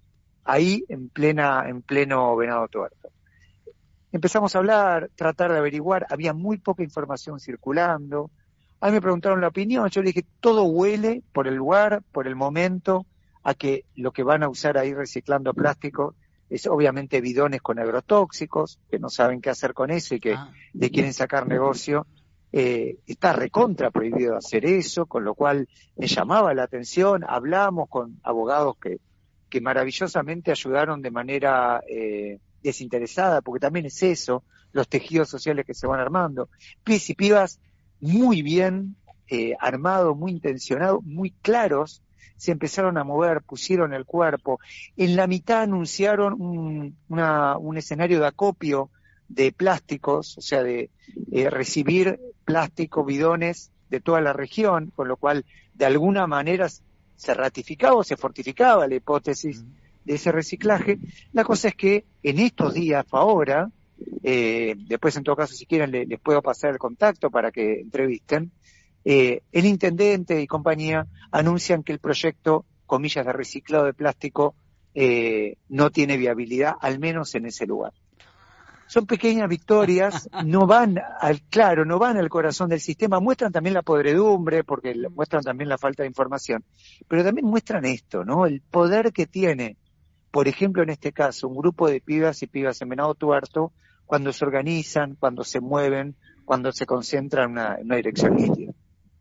ahí en plena, en pleno Venado Tuerto. Empezamos a hablar, tratar de averiguar, había muy poca información circulando. A mí me preguntaron la opinión, yo le dije, todo huele por el lugar, por el momento, a que lo que van a usar ahí reciclando plástico es obviamente bidones con agrotóxicos, que no saben qué hacer con eso y que ah. le quieren sacar negocio. Eh, está recontra prohibido hacer eso, con lo cual me llamaba la atención, hablamos con abogados que, que maravillosamente ayudaron de manera eh, desinteresada, porque también es eso, los tejidos sociales que se van armando. Pibes y pibas muy bien eh, armados, muy intencionados, muy claros, se empezaron a mover, pusieron el cuerpo. En la mitad anunciaron un, una, un escenario de acopio de plásticos, o sea, de eh, recibir plástico, bidones de toda la región, con lo cual de alguna manera se ratificaba o se fortificaba la hipótesis de ese reciclaje. La cosa es que en estos días, ahora, eh, después en todo caso si quieren les, les puedo pasar el contacto para que entrevisten, eh, el intendente y compañía anuncian que el proyecto, comillas, de reciclado de plástico eh, no tiene viabilidad, al menos en ese lugar. Son pequeñas victorias, no van al, claro, no van al corazón del sistema, muestran también la podredumbre, porque muestran también la falta de información, pero también muestran esto, ¿no? El poder que tiene, por ejemplo, en este caso, un grupo de pibas y pibas en Venado Tuerto, cuando se organizan, cuando se mueven, cuando se concentran en una, en una dirección nítida.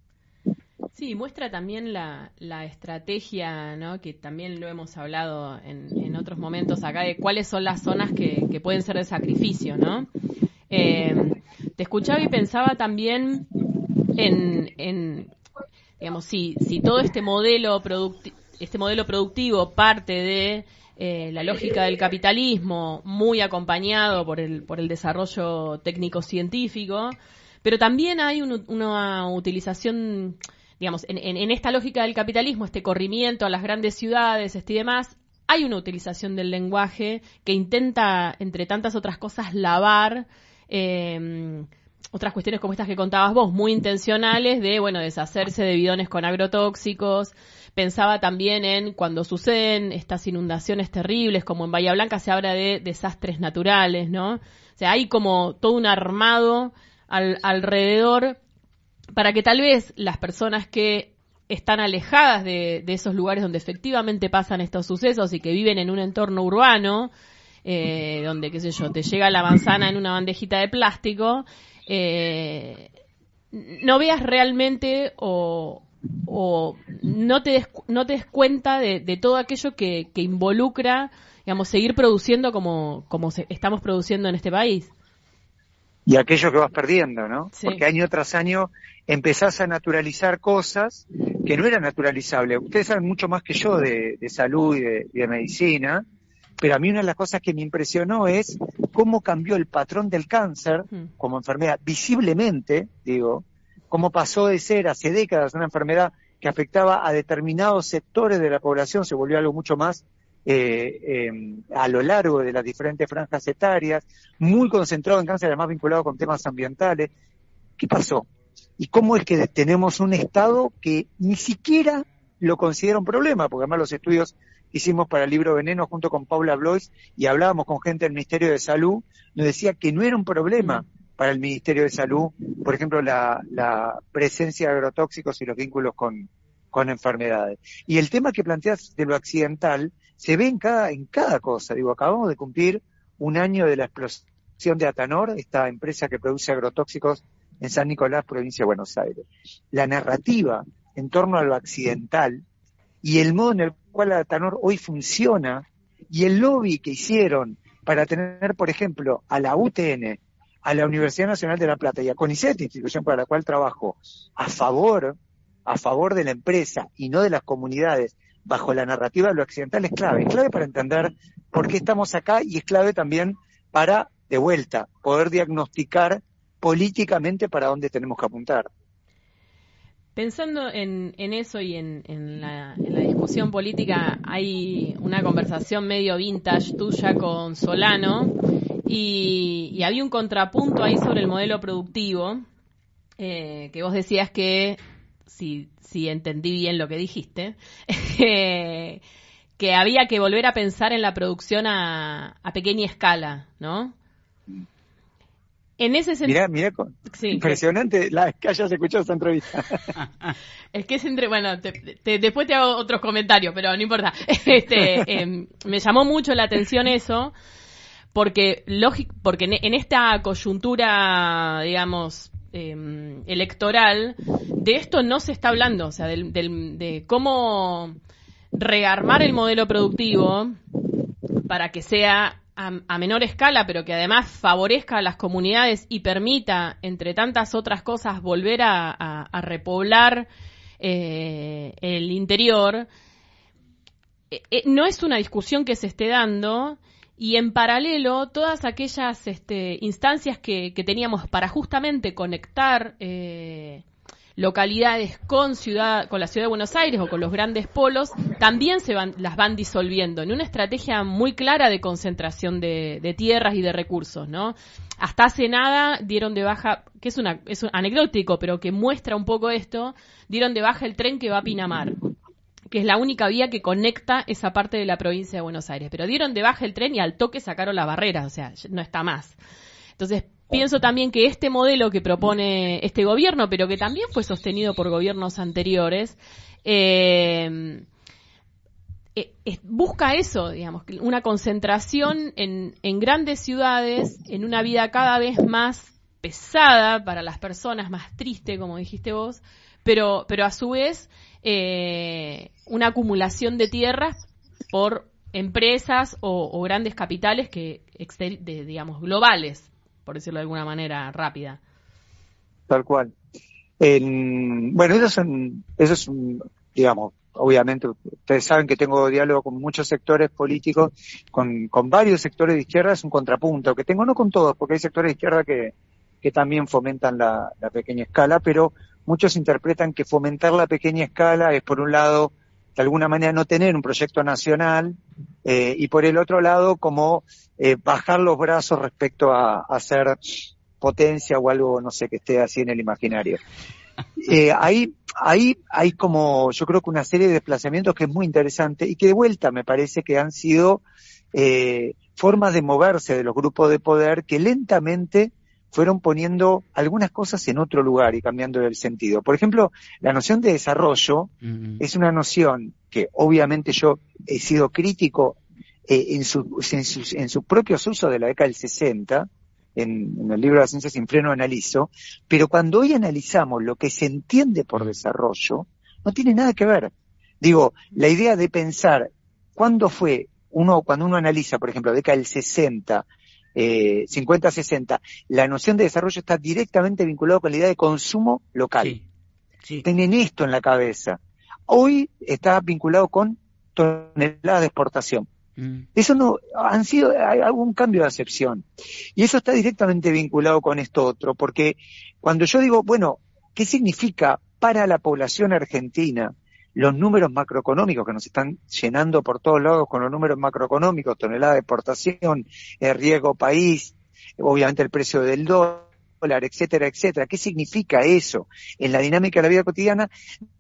Sí, muestra también la, la estrategia, ¿no? Que también lo hemos hablado en, en otros momentos acá, de cuáles son las zonas que, que pueden ser de sacrificio, ¿no? Eh, te escuchaba y pensaba también en, en digamos, si, si todo este modelo, producti- este modelo productivo parte de eh, la lógica del capitalismo, muy acompañado por el, por el desarrollo técnico-científico, pero también hay un, una utilización, digamos, en, en, en esta lógica del capitalismo, este corrimiento a las grandes ciudades, este y demás, hay una utilización del lenguaje que intenta, entre tantas otras cosas, lavar, eh, otras cuestiones como estas que contabas vos, muy intencionales de, bueno, deshacerse de bidones con agrotóxicos. Pensaba también en cuando suceden estas inundaciones terribles, como en Bahía Blanca se habla de desastres naturales, ¿no? O sea, hay como todo un armado al, alrededor para que tal vez las personas que están alejadas de, de esos lugares donde efectivamente pasan estos sucesos y que viven en un entorno urbano, eh, donde, qué sé yo, te llega la manzana en una bandejita de plástico, eh, no veas realmente o... o no te des, no te des cuenta de, de todo aquello que, que involucra, digamos, seguir produciendo como, como se, estamos produciendo en este país. Y aquello que vas perdiendo, ¿no? Sí. Porque año tras año empezás a naturalizar cosas que no eran naturalizables. Ustedes saben mucho más que yo de, de salud y de, y de medicina, pero a mí una de las cosas que me impresionó es cómo cambió el patrón del cáncer como enfermedad visiblemente, digo, cómo pasó de ser hace décadas una enfermedad que afectaba a determinados sectores de la población, se volvió algo mucho más eh, eh, a lo largo de las diferentes franjas etarias, muy concentrado en cáncer, además vinculado con temas ambientales. ¿Qué pasó? ¿Y cómo es que tenemos un Estado que ni siquiera lo considera un problema? Porque además los estudios que hicimos para el libro Veneno junto con Paula Blois y hablábamos con gente del Ministerio de Salud, nos decía que no era un problema para el Ministerio de Salud, por ejemplo, la, la presencia de agrotóxicos y los vínculos con, con enfermedades. Y el tema que planteas de lo accidental se ve en cada, en cada cosa. Digo, acabamos de cumplir un año de la explosión de Atanor, esta empresa que produce agrotóxicos en San Nicolás, provincia de Buenos Aires. La narrativa en torno a lo accidental y el modo en el cual Atanor hoy funciona y el lobby que hicieron para tener, por ejemplo, a la U T N, a la Universidad Nacional de La Plata y a CONICET, institución para la cual trabajo, a favor, a favor de la empresa y no de las comunidades, bajo la narrativa de lo accidental, es clave. Es clave para entender por qué estamos acá y es clave también para, de vuelta, poder diagnosticar políticamente para dónde tenemos que apuntar. Pensando en, en eso y en, en, la, en la discusión política, hay una conversación medio vintage tuya con Solano, y, y había un contrapunto ahí sobre el modelo productivo, eh, que vos decías que, si, si entendí bien lo que dijiste, eh, que había que volver a pensar en la producción a, a pequeña escala, ¿no? En ese sentido... Mirá, mirá, sí, impresionante que... la que hayas escuchado esta entrevista. Es que es entre... Bueno, te, te, después te hago otros comentarios, pero no importa. Este, eh, me llamó mucho la atención eso, porque, lógico, porque en, en esta coyuntura, digamos, eh, electoral, de esto no se está hablando, o sea, del, del, de cómo rearmar el modelo productivo para que sea a, a menor escala, pero que además favorezca a las comunidades y permita, entre tantas otras cosas, volver a, a, a repoblar eh, el interior. Eh, eh, no es una discusión que se esté dando, y en paralelo todas aquellas este, instancias que, que teníamos para justamente conectar eh, localidades con ciudad, con la ciudad de Buenos Aires o con los grandes polos, también se van, las van disolviendo en una estrategia muy clara de concentración de, de tierras y de recursos, ¿no? Hasta hace nada dieron de baja, que es una es un anecdótico, pero que muestra un poco esto, dieron de baja el tren que va a Pinamar, que es la única vía que conecta esa parte de la provincia de Buenos Aires. Pero dieron de baja el tren y al toque sacaron la barrera, o sea, no está más. Entonces, pienso también que este modelo que propone este gobierno, pero que también fue sostenido por gobiernos anteriores, eh, eh, eh, busca eso, digamos, una concentración en, en grandes ciudades, en una vida cada vez más pesada para las personas, más triste, como dijiste vos, pero, pero a su vez eh, una acumulación de tierras por empresas o, o grandes capitales que exter- de, digamos, globales, por decirlo de alguna manera rápida. Tal cual. En, bueno, eso es, un, eso es un, digamos, obviamente, ustedes saben que tengo diálogo con muchos sectores políticos, con, con varios sectores de izquierda, es un contrapunto, que tengo no con todos, porque hay sectores de izquierda que, que también fomentan la, la pequeña escala, pero muchos interpretan que fomentar la pequeña escala es, por un lado, de alguna manera no tener un proyecto nacional, eh, y por el otro lado, como eh, bajar los brazos respecto a, a hacer potencia o algo, no sé, que esté así en el imaginario. Eh, ahí, ahí hay como, yo creo que una serie de desplazamientos que es muy interesante y que de vuelta me parece que han sido eh, formas de moverse de los grupos de poder que lentamente fueron poniendo algunas cosas en otro lugar y cambiando el sentido. Por ejemplo, la noción de desarrollo uh-huh. es una noción que obviamente yo he sido crítico eh, en, su, en, sus, en sus propios usos de la década del sesenta, en, en el libro de la ciencia sin freno analizo, pero cuando hoy analizamos lo que se entiende por desarrollo, no tiene nada que ver. Digo, la idea de pensar cuándo fue, uno cuando uno analiza, por ejemplo, la década del sesenta, Eh, cincuenta sesenta, la noción de desarrollo está directamente vinculada con la idea de consumo local. Sí, sí. Tienen esto en la cabeza. Hoy está vinculado con toneladas de exportación. Mm. Eso no, han sido, hay algún cambio de acepción. Y eso está directamente vinculado con esto otro, porque cuando yo digo, bueno, ¿qué significa para la población argentina los números macroeconómicos que nos están llenando por todos lados con los números macroeconómicos, tonelada de exportación, el riesgo país, obviamente el precio del dólar, etcétera, etcétera? ¿Qué significa eso en la dinámica de la vida cotidiana?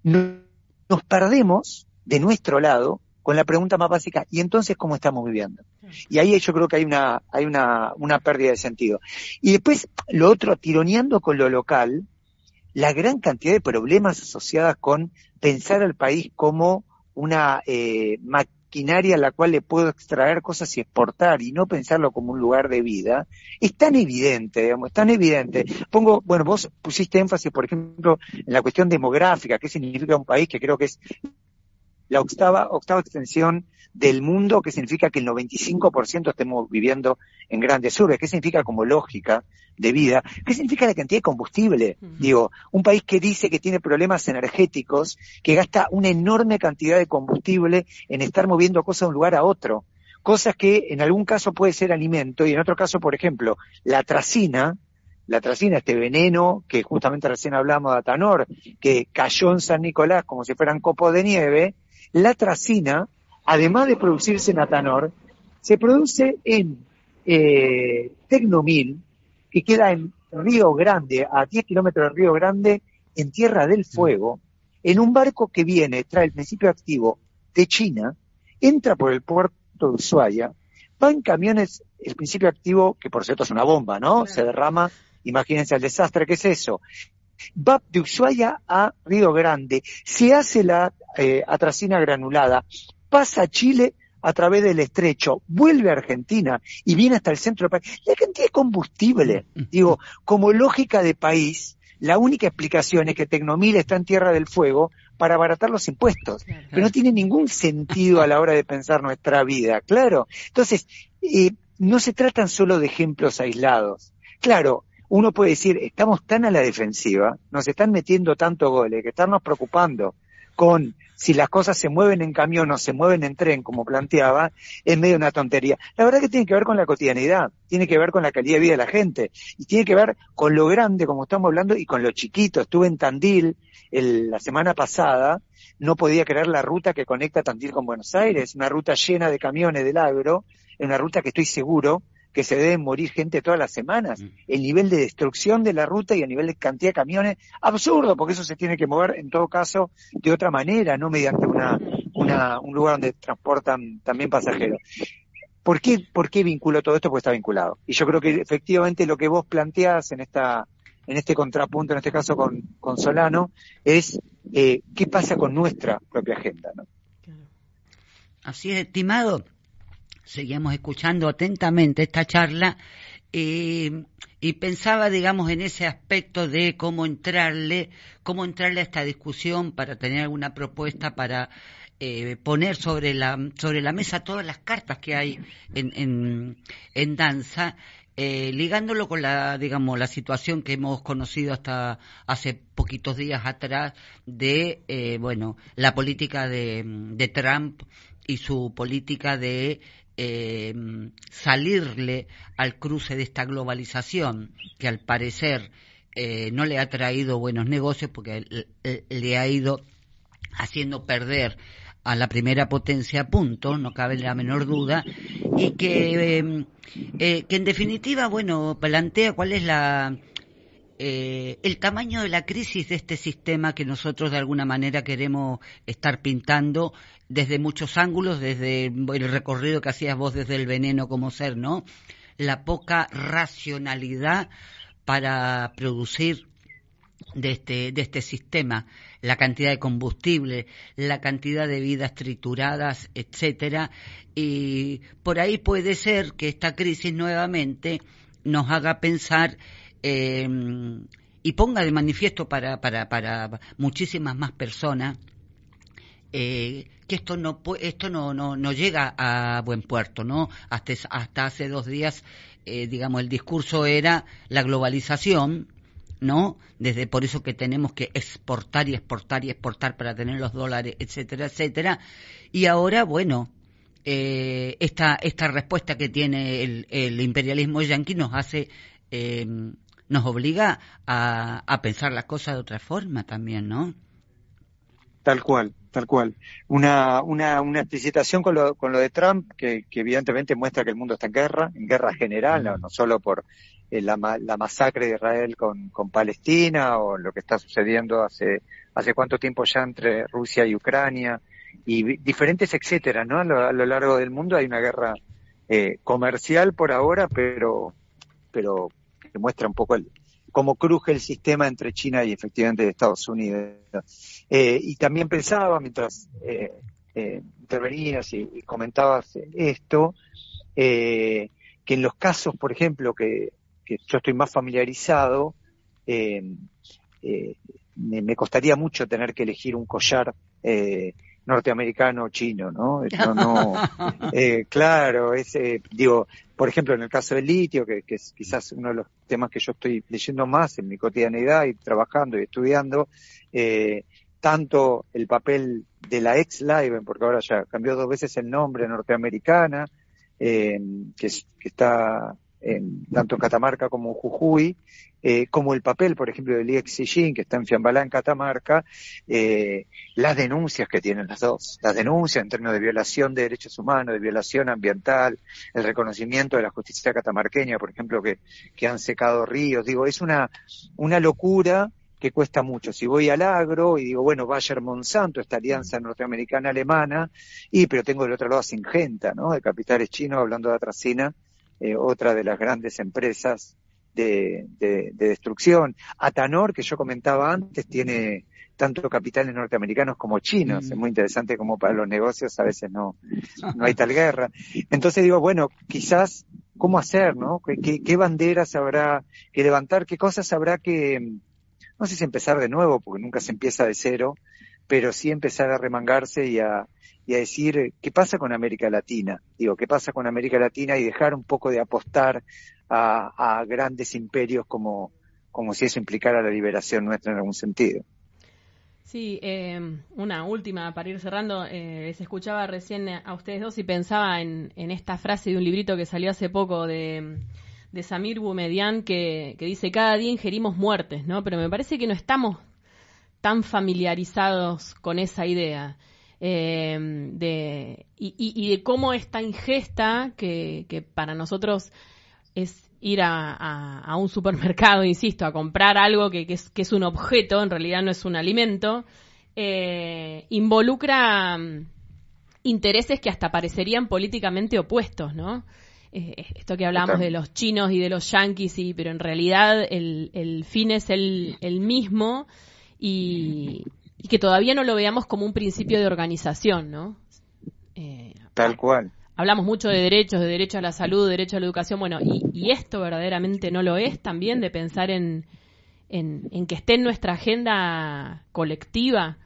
Nos perdemos de nuestro lado con la pregunta más básica, ¿y entonces cómo estamos viviendo? Y ahí yo creo que hay una, hay una, una pérdida de sentido. Y después, lo otro, tironeando con lo local, la gran cantidad de problemas asociadas con pensar al país como una eh, maquinaria a la cual le puedo extraer cosas y exportar y no pensarlo como un lugar de vida, es tan evidente, digamos, es tan evidente. Pongo, bueno, vos pusiste énfasis, por ejemplo, en la cuestión demográfica, qué significa un país, que creo que es la octava, octava extensión del mundo, que significa que el noventa y cinco por ciento estemos viviendo en grandes urbes. ¿Qué significa como lógica de vida? ¿Qué significa la cantidad de combustible? Uh-huh. Digo, un país que dice que tiene problemas energéticos, que gasta una enorme cantidad de combustible en estar moviendo cosas de un lugar a otro. Cosas que en algún caso puede ser alimento y en otro caso, por ejemplo, la atracina, la atracina, este veneno que justamente recién hablamos de Atanor, que cayó en San Nicolás como si fueran copos de nieve. La atracina, además de producirse en Atanor, se produce en eh, Tecnomil, que queda en Río Grande, a diez kilómetros de Río Grande, en Tierra del Fuego, en un barco que viene, trae el principio activo de China, entra por el puerto de Ushuaia, va en camiones, el principio activo, que por cierto es una bomba, ¿no? Se derrama, imagínense el desastre que es eso. Va de Ushuaia a Río Grande, se hace la eh, atracina granulada, pasa a Chile a través del estrecho, vuelve a Argentina y viene hasta el centro del país. La cantidad de combustible, digo, como lógica de país, la única explicación es que Tecnomil está en Tierra del Fuego para abaratar los impuestos, pero no tiene ningún sentido a la hora de pensar nuestra vida, claro. Entonces, eh, no se tratan solo de ejemplos aislados. Claro, uno puede decir, estamos tan a la defensiva, nos están metiendo tanto goles, que estarnos preocupando con si las cosas se mueven en camión o se mueven en tren, como planteaba, es medio una tontería. La verdad que tiene que ver con la cotidianidad, tiene que ver con la calidad de vida de la gente, y tiene que ver con lo grande, como estamos hablando, y con lo chiquito. Estuve en Tandil el, la semana pasada, no podía creer la ruta que conecta Tandil con Buenos Aires, una ruta llena de camiones del agro, una ruta que estoy seguro que se deben morir gente todas las semanas. El nivel de destrucción de la ruta y el nivel de cantidad de camiones, absurdo, porque eso se tiene que mover en todo caso de otra manera, no mediante una, una un lugar donde transportan también pasajeros. ¿Por qué, por qué vinculo todo esto? Porque está vinculado. Y yo creo que efectivamente lo que vos planteás en esta en este contrapunto, en este caso con, con Solano, es eh, qué pasa con nuestra propia agenda, ¿no? Así es, estimado. Seguíamos escuchando atentamente esta charla eh, y pensaba, digamos, en ese aspecto de cómo entrarle, cómo entrarle a esta discusión para tener alguna propuesta para eh, poner sobre la sobre la mesa todas las cartas que hay en en, en danza, eh, ligándolo con la, digamos, la situación que hemos conocido hasta hace poquitos días atrás de, eh, bueno, la política de, de Trump y su política de Eh, salirle al cruce de esta globalización que al parecer eh, no le ha traído buenos negocios porque le, le ha ido haciendo perder a la primera potencia, punto, no cabe la menor duda, y que, eh, eh, que en definitiva, bueno, plantea cuál es la eh, el tamaño de la crisis de este sistema que nosotros de alguna manera queremos estar pintando desde muchos ángulos, desde el recorrido que hacías vos desde el veneno como ser, ¿no? La poca racionalidad para producir de este, de este sistema, la cantidad de combustible, la cantidad de vidas trituradas, etcétera, y por ahí puede ser que esta crisis nuevamente nos haga pensar eh, y ponga de manifiesto para, para, para muchísimas más personas eh, que esto no esto no, no no llega a buen puerto, ¿no? Hasta hasta hace dos días, eh, digamos, el discurso era la globalización, ¿no? Desde por eso que tenemos que exportar y exportar y exportar para tener los dólares, etcétera, etcétera. Y ahora, bueno, eh, esta esta respuesta que tiene el, el imperialismo yanqui nos hace, eh, nos obliga a, a pensar las cosas de otra forma también, ¿no? Tal cual, tal cual. Una una una explicitación con lo con lo de Trump que, que evidentemente muestra que el mundo está en guerra, en guerra general, no, no solo por eh, la la masacre de Israel con con Palestina o lo que está sucediendo hace hace cuánto tiempo ya entre Rusia y Ucrania y diferentes etcétera, ¿no? A lo, a lo largo del mundo hay una guerra eh, comercial por ahora, pero pero que muestra un poco el cómo cruje el sistema entre China y efectivamente Estados Unidos. Eh, y también pensaba, mientras eh, eh, intervenías y, y comentabas esto, eh, que en los casos, por ejemplo, que, que yo estoy más familiarizado, eh, eh, me, me costaría mucho tener que elegir un collar eh, norteamericano o chino, ¿no? No, no eh, claro, es, eh, digo, por ejemplo, en el caso del litio, que, que es quizás uno de los temas que yo estoy leyendo más en mi cotidianeidad y trabajando y estudiando, eh, tanto el papel de la ex Livent, porque ahora ya cambió dos veces el nombre, norteamericana, eh, que, es, que está en, tanto en Catamarca como en Jujuy, eh, como el papel, por ejemplo, del I E X Xijin, que está en Fiambalá, en Catamarca, eh, las denuncias que tienen las dos, las denuncias en términos de violación de derechos humanos, de violación ambiental, el reconocimiento de la justicia catamarqueña, por ejemplo, que, que han secado ríos, digo, es una, una locura que cuesta mucho. Si voy al agro y digo, bueno, Bayer Monsanto, esta alianza norteamericana-alemana, y pero tengo del otro lado a Syngenta, ¿no? De capitales chinos, hablando de Atracina, eh, otra de las grandes empresas de, de, de destrucción. Atanor, que yo comentaba antes, tiene tanto capitales norteamericanos como chinos. Mm. Es muy interesante como para los negocios a veces no, no hay tal guerra. Entonces digo, bueno, quizás, ¿cómo hacer, no? ¿Qué, qué banderas habrá que levantar? ¿Qué cosas habrá que, no sé si empezar de nuevo, porque nunca se empieza de cero, pero sí empezar a remangarse y a, y a decir, ¿qué pasa con América Latina? Digo, ¿qué pasa con América Latina? Y dejar un poco de apostar a, a grandes imperios como, como si eso implicara la liberación nuestra en algún sentido. Sí, eh, una última para ir cerrando. Eh, les escuchaba recién a ustedes dos y pensaba en, en esta frase de un librito que salió hace poco de... de Samir Boumedian que, que dice cada día ingerimos muertes, ¿no? Pero me parece que no estamos tan familiarizados con esa idea eh, de y, y, y de cómo esta ingesta que, que para nosotros es ir a, a, a un supermercado, insisto, a comprar algo que, que, es, que es un objeto, en realidad no es un alimento, eh, involucra um, intereses que hasta parecerían políticamente opuestos, ¿no? Esto que hablamos de los chinos y de los yanquis, y, pero en realidad el, el fin es el, el mismo y, y que todavía no lo veamos como un principio de organización, ¿no? Eh, Tal cual. Hablamos mucho de derechos, de derecho a la salud, derecho a la educación, bueno, y, y esto verdaderamente no lo es también, de pensar en, en, en que esté en nuestra agenda colectiva.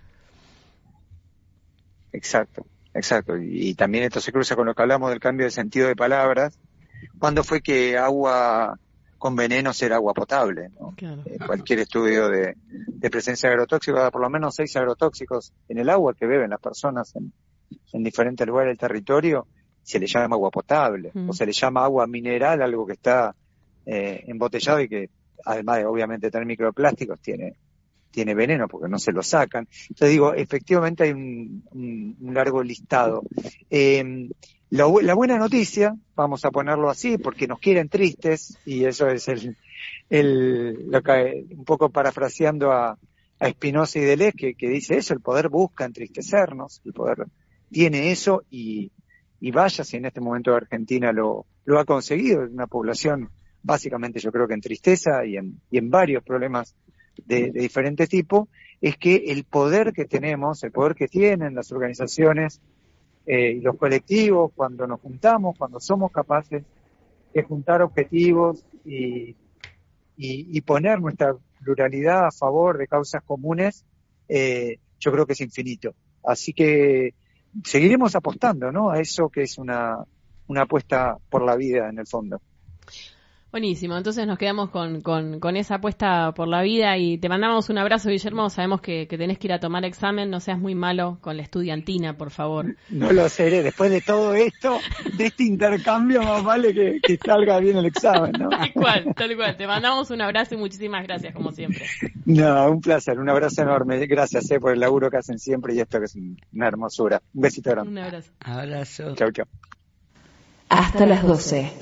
Exacto. Exacto, y, y también esto se cruza con lo que hablamos del cambio de sentido de palabras. ¿Cuándo fue que agua con venenos era agua potable, ¿no? Claro. Eh, cualquier estudio de, de presencia de agrotóxicos, por lo menos seis agrotóxicos en el agua que beben las personas en, en diferentes lugares del territorio, se le llama agua potable, mm. o se le llama agua mineral, algo que está eh, embotellado y que, además de obviamente tener microplásticos, tiene tiene veneno porque no se lo sacan. Entonces digo, efectivamente hay un, un, un largo listado. Eh, la, la buena noticia, vamos a ponerlo así, porque nos quieren tristes, y eso es el, el lo que, un poco parafraseando a, a Spinoza y Deleuze, que, que dice eso, el poder busca entristecernos, el poder tiene eso, y, y vaya si en este momento Argentina lo, lo ha conseguido, es una población básicamente yo creo que en tristeza y en, y en varios problemas de, de diferente tipo, es que el poder que tenemos, el poder que tienen las organizaciones eh, y los colectivos, cuando nos juntamos, cuando somos capaces de juntar objetivos y, y, y poner nuestra pluralidad a favor de causas comunes, eh, yo creo que es infinito. Así que seguiremos apostando, ¿no?, a eso que es una, una apuesta por la vida en el fondo. Buenísimo, entonces nos quedamos con, con, con esa apuesta por la vida y te mandamos un abrazo, Guillermo. Sabemos que, que tenés que ir a tomar examen, no seas muy malo con la estudiantina, por favor. No lo seré, después de todo esto, de este intercambio, más vale que, que salga bien el examen, ¿no? Tal cual, tal cual. Te mandamos un abrazo y muchísimas gracias, como siempre. No, un placer, un abrazo enorme. Gracias eh, por el laburo que hacen siempre y esto que es una hermosura. Un besito grande. Un abrazo. Abrazo. Chau, chau. Hasta las doce.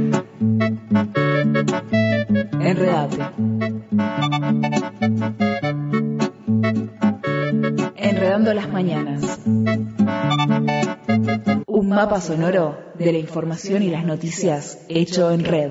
Enredate. Enredando las mañanas. Un mapa sonoro de la información y las noticias hecho en red.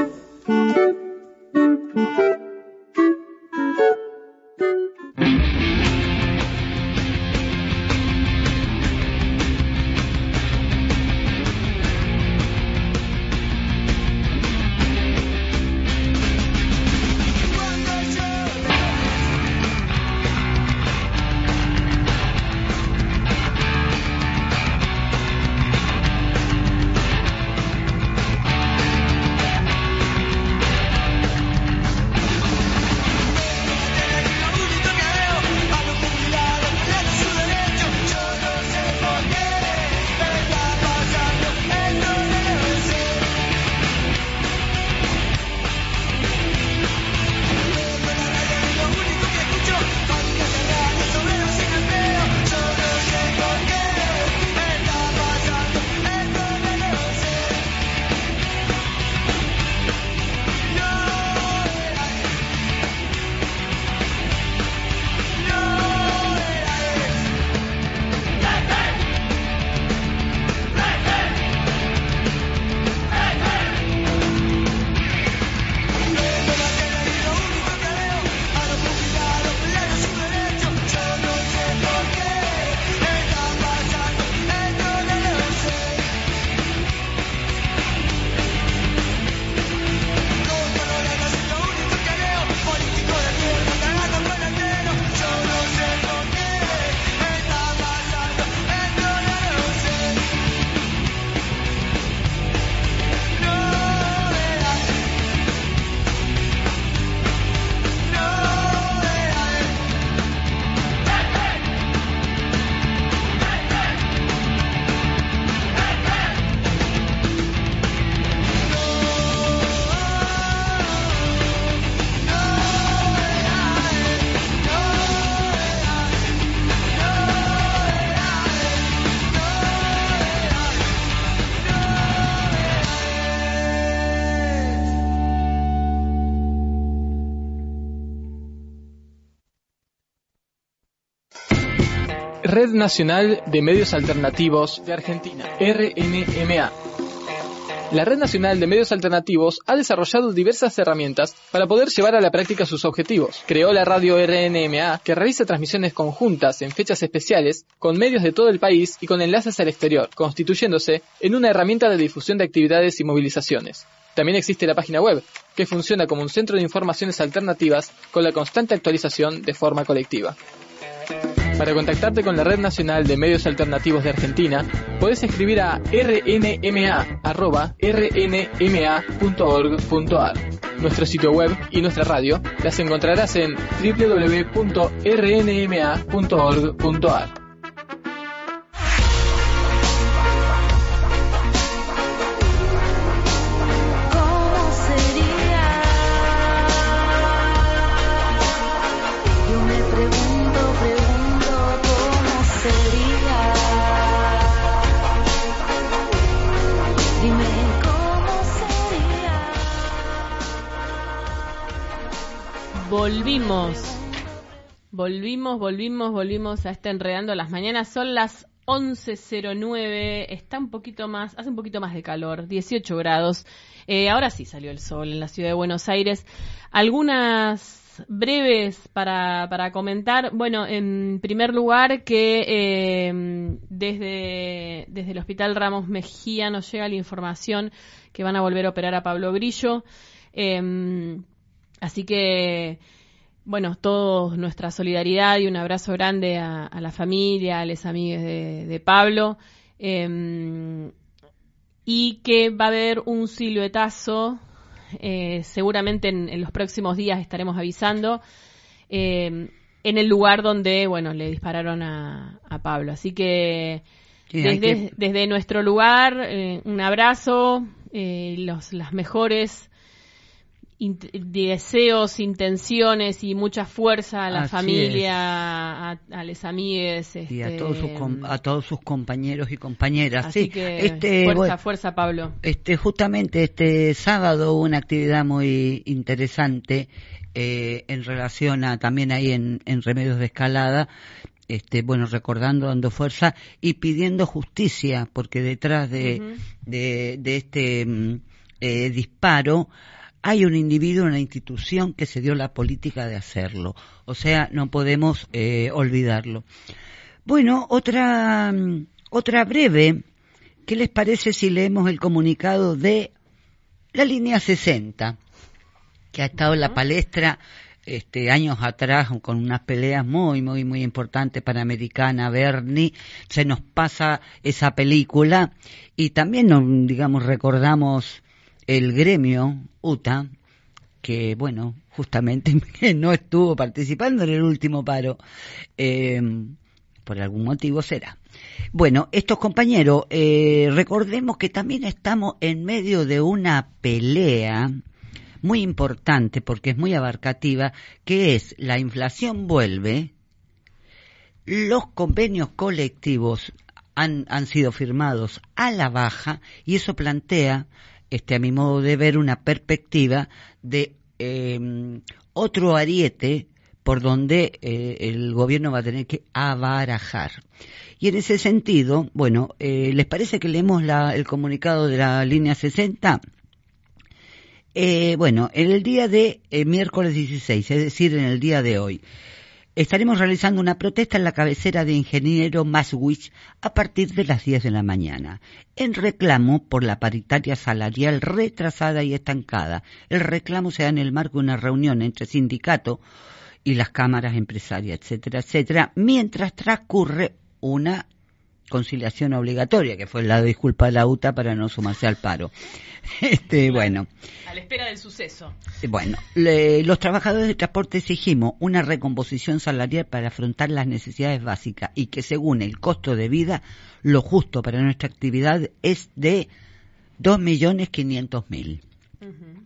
Red Nacional de Medios Alternativos de Argentina, R N M A. La Red Nacional de Medios Alternativos ha desarrollado diversas herramientas para poder llevar a la práctica sus objetivos. Creó la radio R N M A, que realiza transmisiones conjuntas en fechas especiales con medios de todo el país y con enlaces al exterior, constituyéndose en una herramienta de difusión de actividades y movilizaciones. También existe la página web, que funciona como un centro de informaciones alternativas con la constante actualización de forma colectiva. Para contactarte con la Red Nacional de Medios Alternativos de Argentina, podés escribir a r n m a arroba r n m a punto org punto a r. Nuestro sitio web y nuestra radio las encontrarás en w w w punto r n m a punto org punto a r. ¿Cómo sería? Yo me volvimos. Volvimos, volvimos, volvimos a este Enredando las Mañanas. Son las once cero nueve. Está un poquito más, hace un poquito más de calor, dieciocho grados. Eh, ahora sí salió el sol en la ciudad de Buenos Aires. Algunas breves para, para comentar. Bueno, en primer lugar que eh, desde, desde el Hospital Ramos Mejía nos llega la información que van a volver a operar a Pablo Grillo. Eh, así que, bueno, toda nuestra solidaridad y un abrazo grande a, a la familia, a los amigos de, de Pablo. Eh, y que va a haber un siluetazo. Eh, seguramente en, en los próximos días estaremos avisando eh, en el lugar donde, bueno, le dispararon a, a Pablo. Así que sí, desde, que... desde nuestro lugar, eh, un abrazo, eh, los, las mejores in- deseos, intenciones y mucha fuerza a la Así familia, a, a los amigues. Este, y a todos sus com- a todos sus compañeros y compañeras. Así sí, que este, fuerza, bueno, fuerza, Pablo. Este, justamente este sábado hubo una actividad muy interesante eh, en relación a también ahí en, en Remedios de Escalada. Este, bueno, recordando, dando fuerza y pidiendo justicia, porque detrás de, uh-huh. de, de este eh, disparo hay un individuo, una institución que se dio la política de hacerlo. O sea, no podemos eh, olvidarlo. Bueno, otra, otra breve. ¿Qué les parece si leemos el comunicado de la línea sesenta? Que ha estado en la palestra este, años atrás con unas peleas muy, muy, muy importantes, Panamericana, Bernie. Se nos pasa esa película y también, nos, digamos, recordamos el gremio U T A, que, bueno, justamente no estuvo participando en el último paro. Eh, por algún motivo será. Bueno, estos compañeros, eh, recordemos que también estamos en medio de una pelea muy importante, porque es muy abarcativa, que es la inflación vuelve, los convenios colectivos han, han sido firmados a la baja, y eso plantea, este, a mi modo de ver, una perspectiva de eh, otro ariete por donde eh, el gobierno va a tener que abarajar. Y en ese sentido, bueno, eh, ¿les parece que leemos la, el comunicado de la línea sesenta? Eh, bueno, en el día de eh, miércoles dieciséis, es decir, en el día de hoy, estaremos realizando una protesta en la cabecera de Ingeniero Maswich a partir de las diez de la mañana, en reclamo por la paritaria salarial retrasada y estancada. El reclamo se da en el marco de una reunión entre sindicato y las cámaras empresarias, etcétera, etcétera, mientras transcurre una conciliación obligatoria, que fue la disculpa de la U T A para no sumarse al paro. Este, bueno. A la espera del suceso. Bueno, le, los trabajadores de transporte exigimos una recomposición salarial para afrontar las necesidades básicas y que, según el costo de vida, lo justo para nuestra actividad es de dos millones quinientos mil. Uh-huh.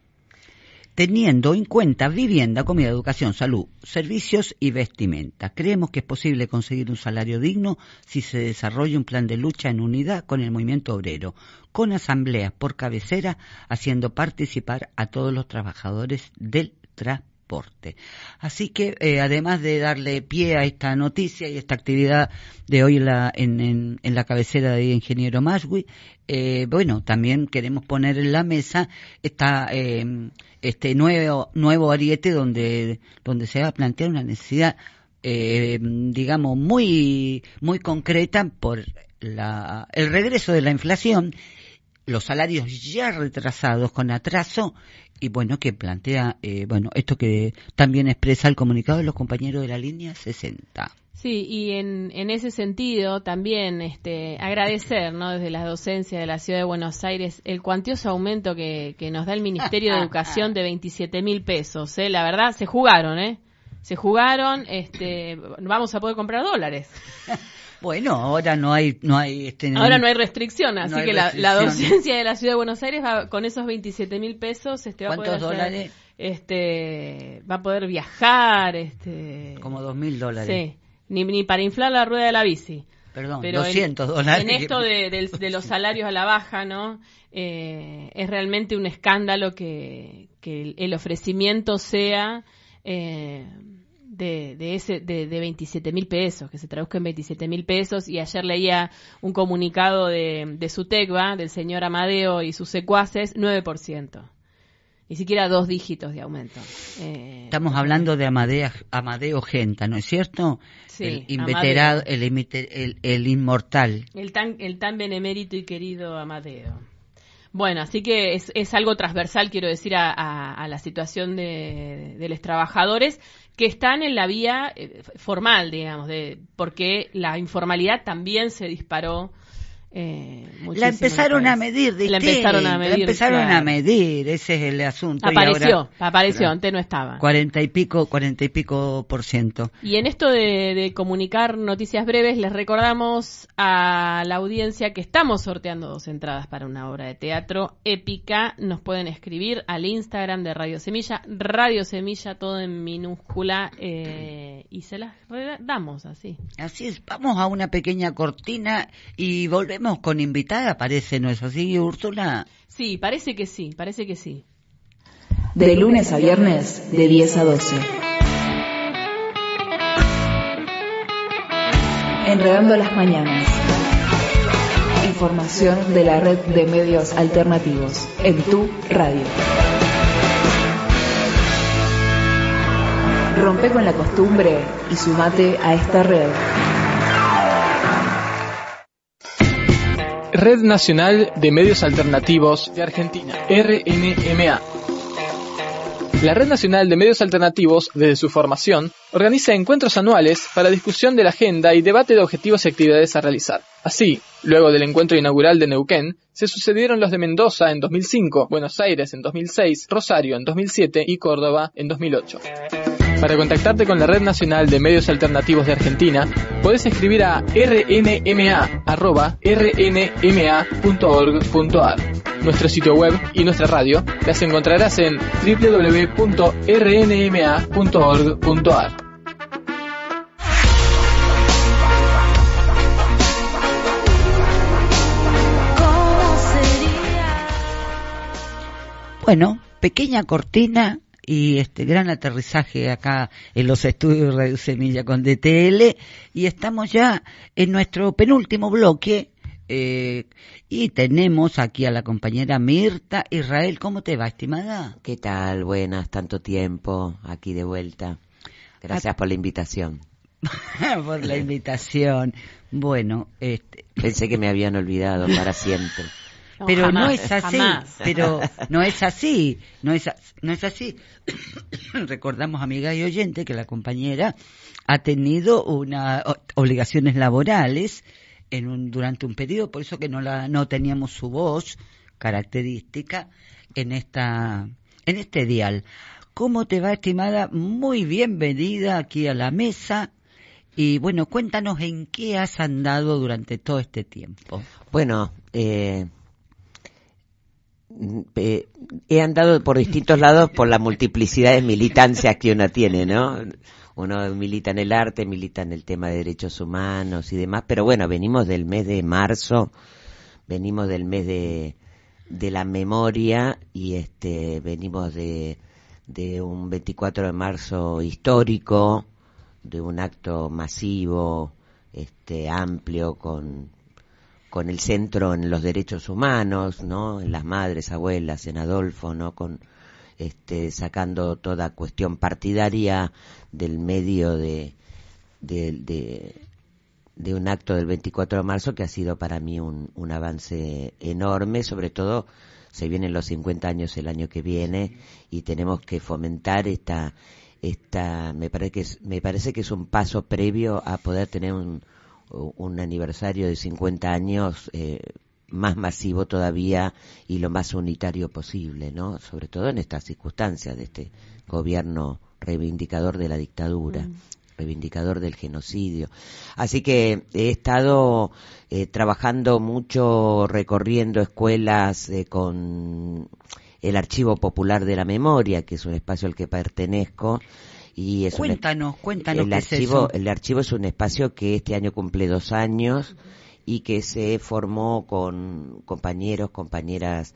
Teniendo en cuenta vivienda, comida, educación, salud, servicios y vestimenta. Creemos que es posible conseguir un salario digno si se desarrolla un plan de lucha en unidad con el movimiento obrero, con asambleas por cabecera, haciendo participar a todos los trabajadores del transporte. Así que, eh, además de darle pie a esta noticia y esta actividad de hoy en la, en, en, en la cabecera de Ingeniero Maswi, eh, bueno, también queremos poner en la mesa esta... Eh, este nuevo nuevo ariete donde donde se va a plantear una necesidad eh, digamos muy muy concreta por la el regreso de la inflación, los salarios ya retrasados con atraso y bueno que plantea eh, bueno esto que también expresa el comunicado de los compañeros de la línea sesenta. Sí, y en, en ese sentido también este, agradecer, ¿no?, desde la docencia de la Ciudad de Buenos Aires el cuantioso aumento que, que nos da el Ministerio de Educación de veintisiete mil pesos. ¿eh? La verdad, se jugaron, ¿eh? Se jugaron, este, vamos a poder comprar dólares. Bueno, ahora no hay... no hay este, ahora no hay restricción, así no que la, la docencia de la Ciudad de Buenos Aires va, con esos veintisiete mil pesos este, va a poder ¿Cuántos hacer, dólares? Este, va a poder viajar. Este, Como dos mil dólares. Sí. Ni, ni para inflar la rueda de la bici. Perdón, pero doscientos en, dólares. En esto de, de, de los salarios a la baja, ¿no? Eh, es realmente un escándalo que, que el, el ofrecimiento sea eh, de, de ese de, de veintisiete mil pesos, que se traduzca en veintisiete mil pesos. Y ayer leía un comunicado de, de SUTECBA, del señor Amadeo y sus secuaces, nueve por ciento. Ni siquiera dos dígitos de aumento. Eh, Estamos hablando de Amadeo, Amadeo Genta, ¿no es cierto? Sí, el inveterado, Amadeo. el, imite- el, el inmortal. El tan, el tan benemérito y querido Amadeo. Bueno, así que es, es algo transversal, quiero decir, a, a, a la situación de, de los trabajadores que están en la vía eh, formal, digamos, de porque la informalidad también se disparó. Eh, la empezaron a medir, la empezaron a medir, la empezaron claro. a medir, ese es el asunto. Apareció, y ahora, apareció, claro, antes no estaba. Cuarenta y pico, cuarenta y pico por ciento. Y en esto de, de comunicar noticias breves, les recordamos a la audiencia que estamos sorteando dos entradas para una obra de teatro épica. Nos pueden escribir al Instagram de Radio Semilla, Radio Semilla, todo en minúscula, eh, y se las damos así. Así es, vamos a una pequeña cortina y volvemos con invitada, parece, ¿no es así, Úrsula? Sí, parece que sí, parece que sí. De lunes a viernes, de diez a doce. Enredando las mañanas. Información de la red de medios alternativos en tu radio. Rompe con la costumbre y sumate a esta red. Red Nacional de Medios Alternativos de Argentina, R N M A. La Red Nacional de Medios Alternativos, desde su formación, organiza encuentros anuales para discusión de la agenda y debate de objetivos y actividades a realizar. Así, luego del encuentro inaugural de Neuquén, se sucedieron los de Mendoza en dos mil cinco, Buenos Aires en dos mil seis, Rosario en dos mil siete y Córdoba en dos mil ocho. Para contactarte con la Red Nacional de Medios Alternativos de Argentina, podés escribir a r n m a arroba r n m a punto org punto a r. Nuestro sitio web y nuestra radio las encontrarás en w w w punto r n m a punto org punto a r. Bueno, pequeña cortina y este gran aterrizaje acá en los estudios de Radio Semilla con D T L, y estamos ya en nuestro penúltimo bloque eh, y tenemos aquí a la compañera Mirta Israel. ¿Cómo te va, estimada? ¿Qué tal? Buenas, tanto tiempo aquí de vuelta. Gracias a... por la invitación. Por la invitación. Bueno, este... pensé que me habían olvidado para siempre. No, pero jamás, no es así, jamás. pero no es así, no es, no es así. Recordamos, amiga y oyente, que la compañera ha tenido unas obligaciones laborales en un, durante un periodo, por eso que no la no teníamos su voz característica en esta en este dial. ¿Cómo te va, estimada? Muy bienvenida aquí a la mesa. Y bueno, cuéntanos en qué has andado durante todo este tiempo. Bueno, eh... Eh, he andado por distintos lados por la multiplicidad de militancias que uno tiene, ¿no? Uno milita en el arte, milita en el tema de derechos humanos y demás, pero bueno, venimos del mes de marzo, venimos del mes de, de la memoria y este venimos de, de un veinticuatro de marzo histórico, de un acto masivo, este amplio con con el centro en los derechos humanos, ¿no? En las madres, abuelas, en Adolfo, ¿no? Con este sacando toda cuestión partidaria del medio de de, de de un acto del veinticuatro de marzo que ha sido para mí un, un avance enorme, sobre todo se vienen los cincuenta años el año que viene y tenemos que fomentar esta esta me parece que es, me parece que es un paso previo a poder tener un un aniversario de cincuenta años eh, más masivo todavía y lo más unitario posible, ¿no? Sobre todo en estas circunstancias de este gobierno reivindicador de la dictadura, mm. reivindicador del genocidio. Así que he estado eh, trabajando mucho, recorriendo escuelas eh, con el Archivo Popular de la Memoria, que es un espacio al que pertenezco. Y es cuéntanos, un, cuéntanos el qué archivo, es eso. El archivo es un espacio que este año cumple dos años y que se formó con compañeros, compañeras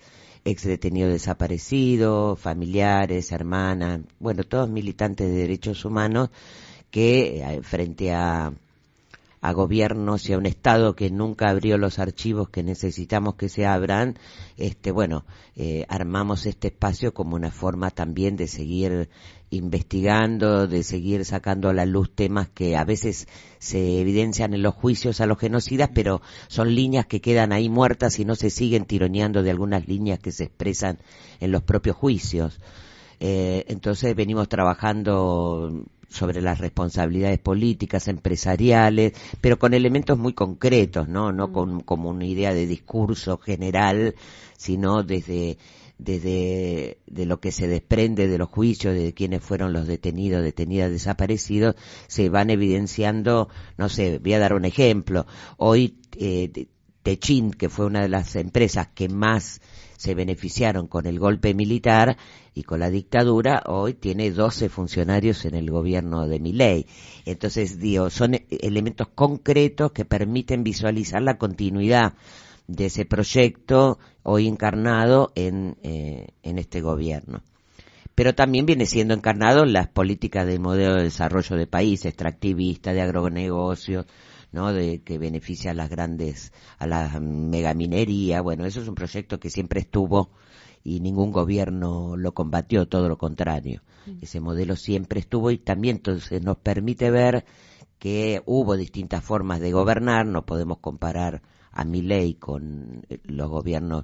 ex detenidos desaparecidos, familiares, hermanas, bueno, todos militantes de derechos humanos que eh, frente a a gobiernos y a un Estado que nunca abrió los archivos que necesitamos que se abran, este, bueno, eh, armamos este espacio como una forma también de seguir investigando, de seguir sacando a la luz temas que a veces se evidencian en los juicios a los genocidas, pero son líneas que quedan ahí muertas y no se siguen tironeando de algunas líneas que se expresan en los propios juicios. Eh, entonces venimos trabajando sobre las responsabilidades políticas, empresariales, pero con elementos muy concretos, no, no con como una idea de discurso general, sino desde desde de lo que se desprende de los juicios, de quiénes fueron los detenidos, detenidas, desaparecidos, se van evidenciando, no sé, voy a dar un ejemplo. Hoy eh, Techint, que fue una de las empresas que más se beneficiaron con el golpe militar y con la dictadura, hoy tiene doce funcionarios en el gobierno de Milei. Entonces, digo, son elementos concretos que permiten visualizar la continuidad de ese proyecto hoy encarnado en, eh, en este gobierno. Pero también viene siendo encarnado en las políticas del modelo de desarrollo de país, extractivista, de agronegocios, ¿no? De que beneficia a las grandes, a la megaminería. Bueno, eso es un proyecto que siempre estuvo y ningún gobierno lo combatió, todo lo contrario. Mm. Ese modelo siempre estuvo y también entonces nos permite ver que hubo distintas formas de gobernar. No podemos comparar a Milei con los gobiernos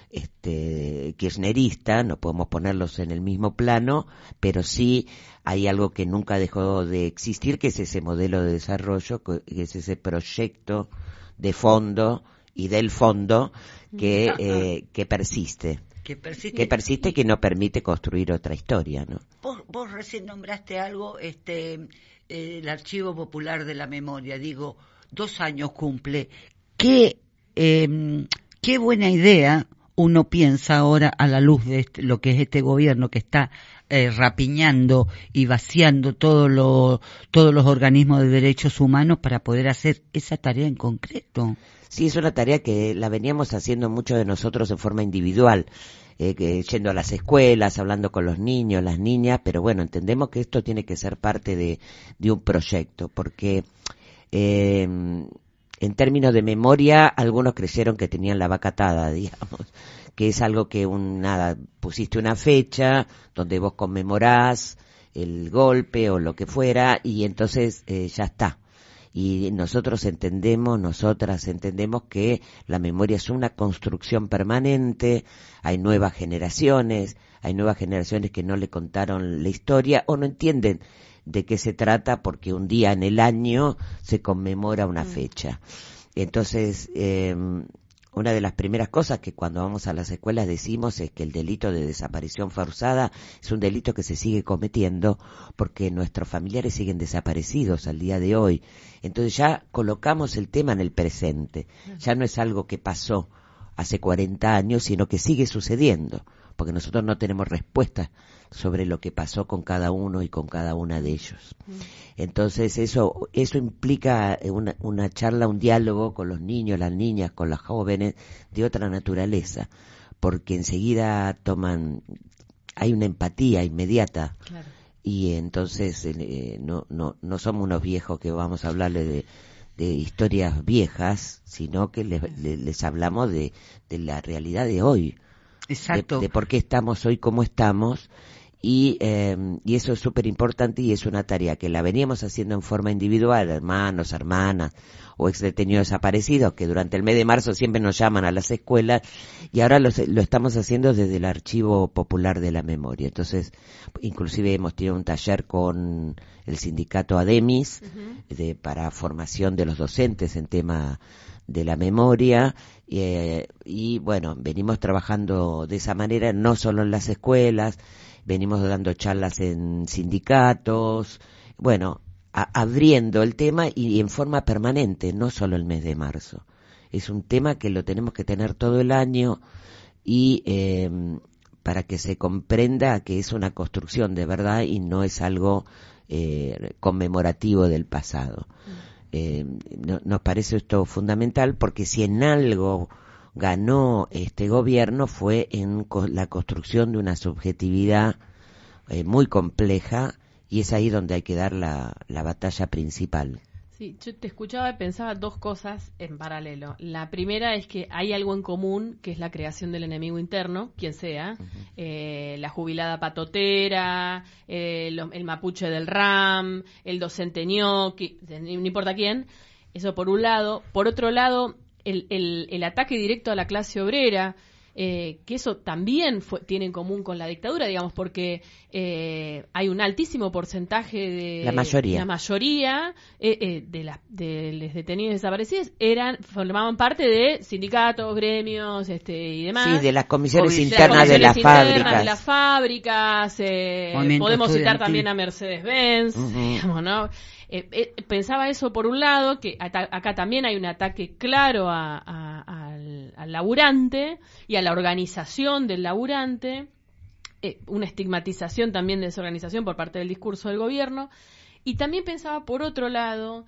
este kirchnerista, no podemos ponerlos en el mismo plano, pero sí hay algo que nunca dejó de existir, que es ese modelo de desarrollo, que es ese proyecto de fondo y del fondo que eh, que persiste. Que persiste. que persiste y que no permite construir otra historia, ¿no? Vos, vos recién nombraste algo, este eh, el Archivo Popular de la Memoria, digo, dos años cumple. Qué eh, qué buena idea uno piensa ahora a la luz de este, lo que es este gobierno que está eh, rapiñando y vaciando todo lo, todos los organismos de derechos humanos para poder hacer esa tarea en concreto. Sí, es una tarea que la veníamos haciendo muchos de nosotros en forma individual, eh, que, yendo a las escuelas, hablando con los niños, las niñas, pero bueno, entendemos que esto tiene que ser parte de, de un proyecto, porque eh, en términos de memoria, algunos creyeron que tenían la vaca atada, digamos, que es algo que un, nada, pusiste una fecha donde vos conmemorás el golpe o lo que fuera y entonces eh, ya está. Y nosotros entendemos, nosotras entendemos que la memoria es una construcción permanente, hay nuevas generaciones, hay nuevas generaciones que no le contaron la historia o no entienden de qué se trata porque un día en el año se conmemora una fecha. Entonces, eh, una de las primeras cosas que cuando vamos a las escuelas decimos es que el delito de desaparición forzada es un delito que se sigue cometiendo porque nuestros familiares siguen desaparecidos al día de hoy. Entonces ya colocamos el tema en el presente. Ya no es algo que pasó hace cuarenta años, sino que sigue sucediendo, porque nosotros no tenemos respuesta sobre lo que pasó con cada uno y con cada una de ellos. Entonces eso eso implica una, una charla, un diálogo con los niños, las niñas, con las jóvenes de otra naturaleza, porque enseguida toman, hay una empatía inmediata. Claro. Y entonces eh, no no no somos unos viejos que vamos a hablarle de de historias viejas, sino que les, les, les hablamos de, de la realidad de hoy. Exacto. De, de por qué estamos hoy como estamos, y, eh, y eso es súper importante y es una tarea que la veníamos haciendo en forma individual, hermanos, hermanas o ex detenidos desaparecidos, que durante el mes de marzo siempre nos llaman a las escuelas, y ahora lo, lo estamos haciendo desde el Archivo Popular de la Memoria. Entonces, inclusive hemos tenido un taller con el sindicato ADEMIS, uh-huh. de, para formación de los docentes en tema de la memoria, eh, y bueno, venimos trabajando de esa manera, no solo en las escuelas, venimos dando charlas en sindicatos, bueno, a, abriendo el tema y, y en forma permanente, no solo el mes de marzo. Es un tema que lo tenemos que tener todo el año y eh, para que se comprenda que es una construcción de verdad y no es algo eh, conmemorativo del pasado. Mm. Eh, no, nos parece esto fundamental porque si en algo ganó este gobierno fue en co- la construcción de una subjetividad eh, muy compleja, y es ahí donde hay que dar la, la batalla principal. Sí, yo te escuchaba y pensaba dos cosas en paralelo. La primera es que hay algo en común, que es la creación del enemigo interno, quien sea, uh-huh. eh, la jubilada patotera, eh, lo, el mapuche del R A M, el docente ñoqui, no importa quién. Eso por un lado. Por otro lado, el, el, el ataque directo a la clase obrera, eh, que eso también fue, tiene en común con la dictadura, digamos, porque eh, hay un altísimo porcentaje de... La mayoría. La mayoría eh, eh, de, la, de los detenidos desaparecidos eran formaban parte de sindicatos, gremios este, y demás. Sí, de las comisiones de internas las, de las internas fábricas. de las fábricas. Eh, podemos citar también a Mercedes-Benz, uh-huh. digamos, ¿no? Eh, eh, pensaba eso por un lado, que ata- acá también hay un ataque claro a, a, al, al laburante y a la organización del laburante, eh, una estigmatización también de esa organización por parte del discurso del gobierno, y también pensaba por otro lado,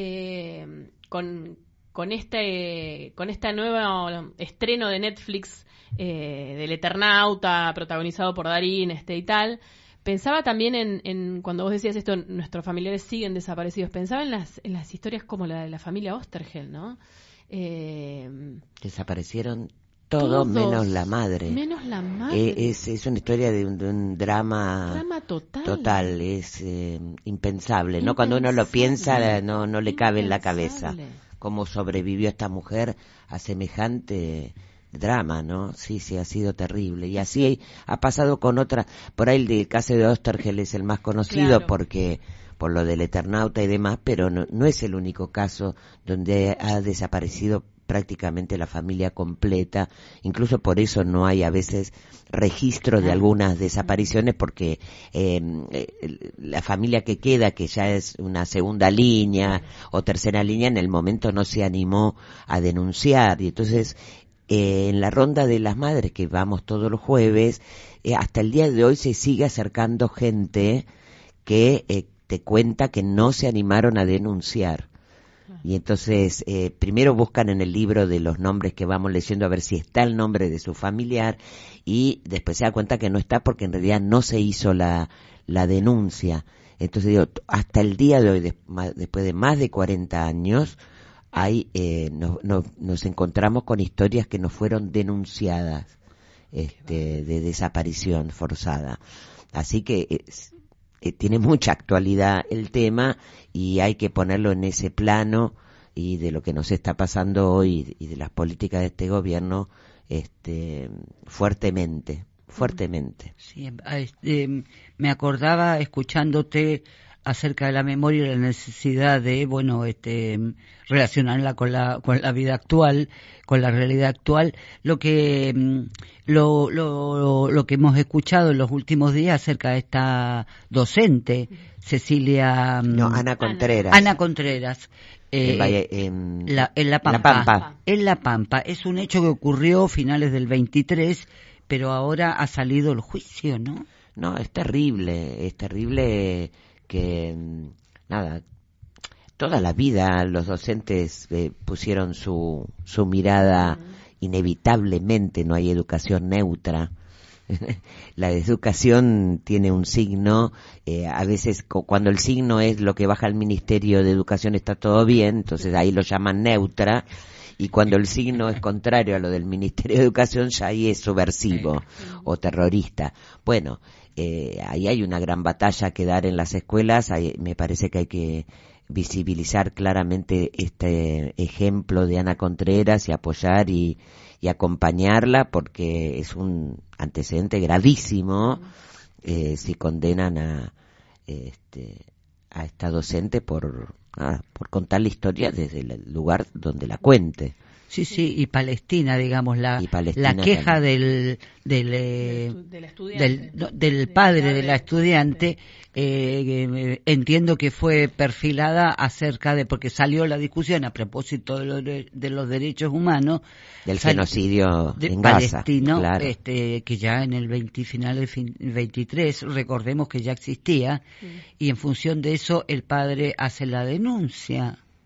eh, con, con este con este nuevo estreno de Netflix eh, del Eternauta, protagonizado por Darín este y tal. Pensaba también en, en, cuando vos decías esto, nuestros familiares siguen desaparecidos, pensaba en las, en las historias como la de la familia Osterheld, ¿no? Eh, Desaparecieron todos, menos la madre. Menos la madre. Eh, es, es una historia de un, de un drama, drama total. total, es eh, impensable, impensable, ¿no? Cuando uno lo piensa, no, no le cabe en la cabeza cómo sobrevivió esta mujer a semejante... drama, ¿no? Sí, sí, ha sido terrible. Y así ha pasado con otras. Por ahí el caso de Osterheld es el más conocido, claro, porque por lo del Eternauta y demás, pero no, no es el único caso donde ha desaparecido prácticamente la familia completa. Incluso por eso no hay a veces registro de algunas desapariciones, porque eh, la familia que queda, que ya es una segunda línea o tercera línea, en el momento no se animó a denunciar. Y entonces Eh, en la ronda de las madres, que vamos todos los jueves, eh, hasta el día de hoy se sigue acercando gente que eh, te cuenta que no se animaron a denunciar. Y entonces eh, primero buscan en el libro de los nombres que vamos leyendo a ver si está el nombre de su familiar, y después se da cuenta que no está, porque en realidad no se hizo la, la denuncia. Entonces digo, hasta el día de hoy, de, después de más de cuarenta años, Hay, eh, no, no, nos encontramos con historias que no fueron denunciadas, este, de desaparición forzada. Así que es, eh, tiene mucha actualidad el tema, y hay que ponerlo en ese plano, y de lo que nos está pasando hoy y de las políticas de este gobierno, este, fuertemente, fuertemente. Sí, este, me acordaba escuchándote acerca de la memoria y la necesidad de, bueno, este, relacionarla con la con la vida actual, con la realidad actual, lo que lo lo lo que hemos escuchado en los últimos días acerca de esta docente, Cecilia, no, Ana Contreras. Ana Contreras. Eh, en, Valle, en, la, en la Pampa. La Pampa. En La Pampa. Es un hecho que ocurrió a finales del veintitrés, pero ahora ha salido el juicio, ¿no? No, es terrible, es terrible que, nada, toda la vida los docentes eh, pusieron su, su mirada, uh-huh. Inevitablemente no hay educación neutra. La educación tiene un signo, eh, a veces co- cuando el signo es lo que baja el Ministerio de Educación está todo bien, entonces ahí lo llaman neutra, y cuando el signo es contrario a lo del Ministerio de Educación, ya ahí es subversivo uh-huh. o terrorista. Bueno, Eh, ahí hay una gran batalla que dar en las escuelas. Hay, me parece que hay que visibilizar claramente este ejemplo de Ana Contreras y apoyar y, y acompañarla, porque es un antecedente gravísimo eh, si condenan a este a esta docente por ah, por contar la historia desde el lugar donde la cuente. Sí, sí, y Palestina, digamos, la, Palestina la queja también. del del, eh, del, del, no, del padre de, de la estudiante, eh, eh, entiendo que fue perfilada acerca de, porque salió la discusión a propósito de, lo de, de los derechos humanos, del genocidio de en palestino, Gaza, claro. este, que ya en el veinte, final del veintitrés, recordemos que ya existía, sí. Y en función de eso el padre hace la denuncia.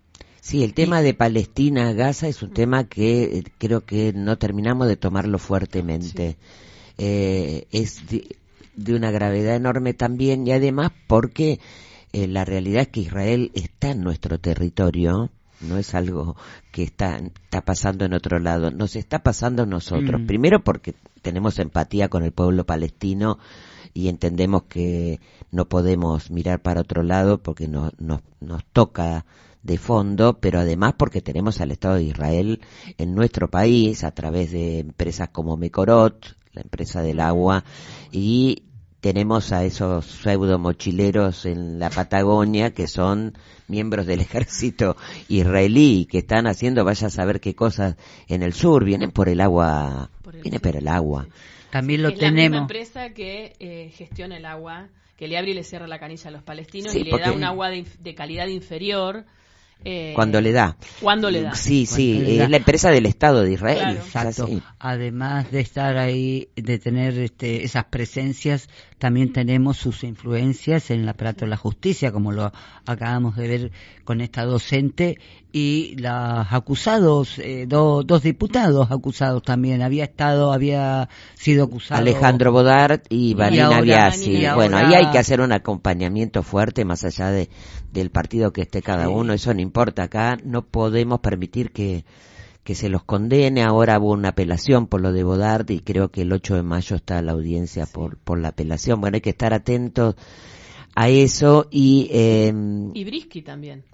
Sí, el tema de Palestina, Gaza, es un tema que eh, creo que no terminamos de tomarlo fuertemente. Sí. Eh, es de, de una gravedad enorme también, y además porque eh, la realidad es que Israel está en nuestro territorio, no es algo que está, está pasando en otro lado, nos está pasando a nosotros. Mm. Primero porque tenemos empatía con el pueblo palestino y entendemos que no podemos mirar para otro lado porque no, no, nos toca de fondo, pero además porque tenemos al Estado de Israel en nuestro país a través de empresas como Mekorot, la empresa del agua, y tenemos a esos pseudo mochileros en la Patagonia que son miembros del ejército israelí que están haciendo vaya a saber qué cosas en el sur, vienen por el agua, por el vienen por el agua. Sí. También lo es tenemos. La misma empresa que eh, gestiona el agua, que le abre y le cierra la canilla a los palestinos, sí, y le da un agua de, de calidad inferior. Eh, cuando le da. Cuando le da. Sí, sí, es eh, la empresa del Estado de Israel. Claro. Exacto. Sí. Además de estar ahí, de tener este, esas presencias, también tenemos sus influencias en el aparato de la justicia, como lo acabamos de ver con esta docente y los acusados, eh, do, dos diputados acusados también. Había estado, había sido acusado Alejandro Bodart y Vanina Biasi. Bueno, ahí hay que hacer un acompañamiento fuerte más allá de del partido que esté cada sí. uno, eso no importa. Acá no podemos permitir que que se los condene. Ahora hubo una apelación por lo de Bodart y creo que el ocho de mayo está la audiencia sí. por por la apelación. Bueno, hay que estar atentos a eso. Y eh, y Brisky también.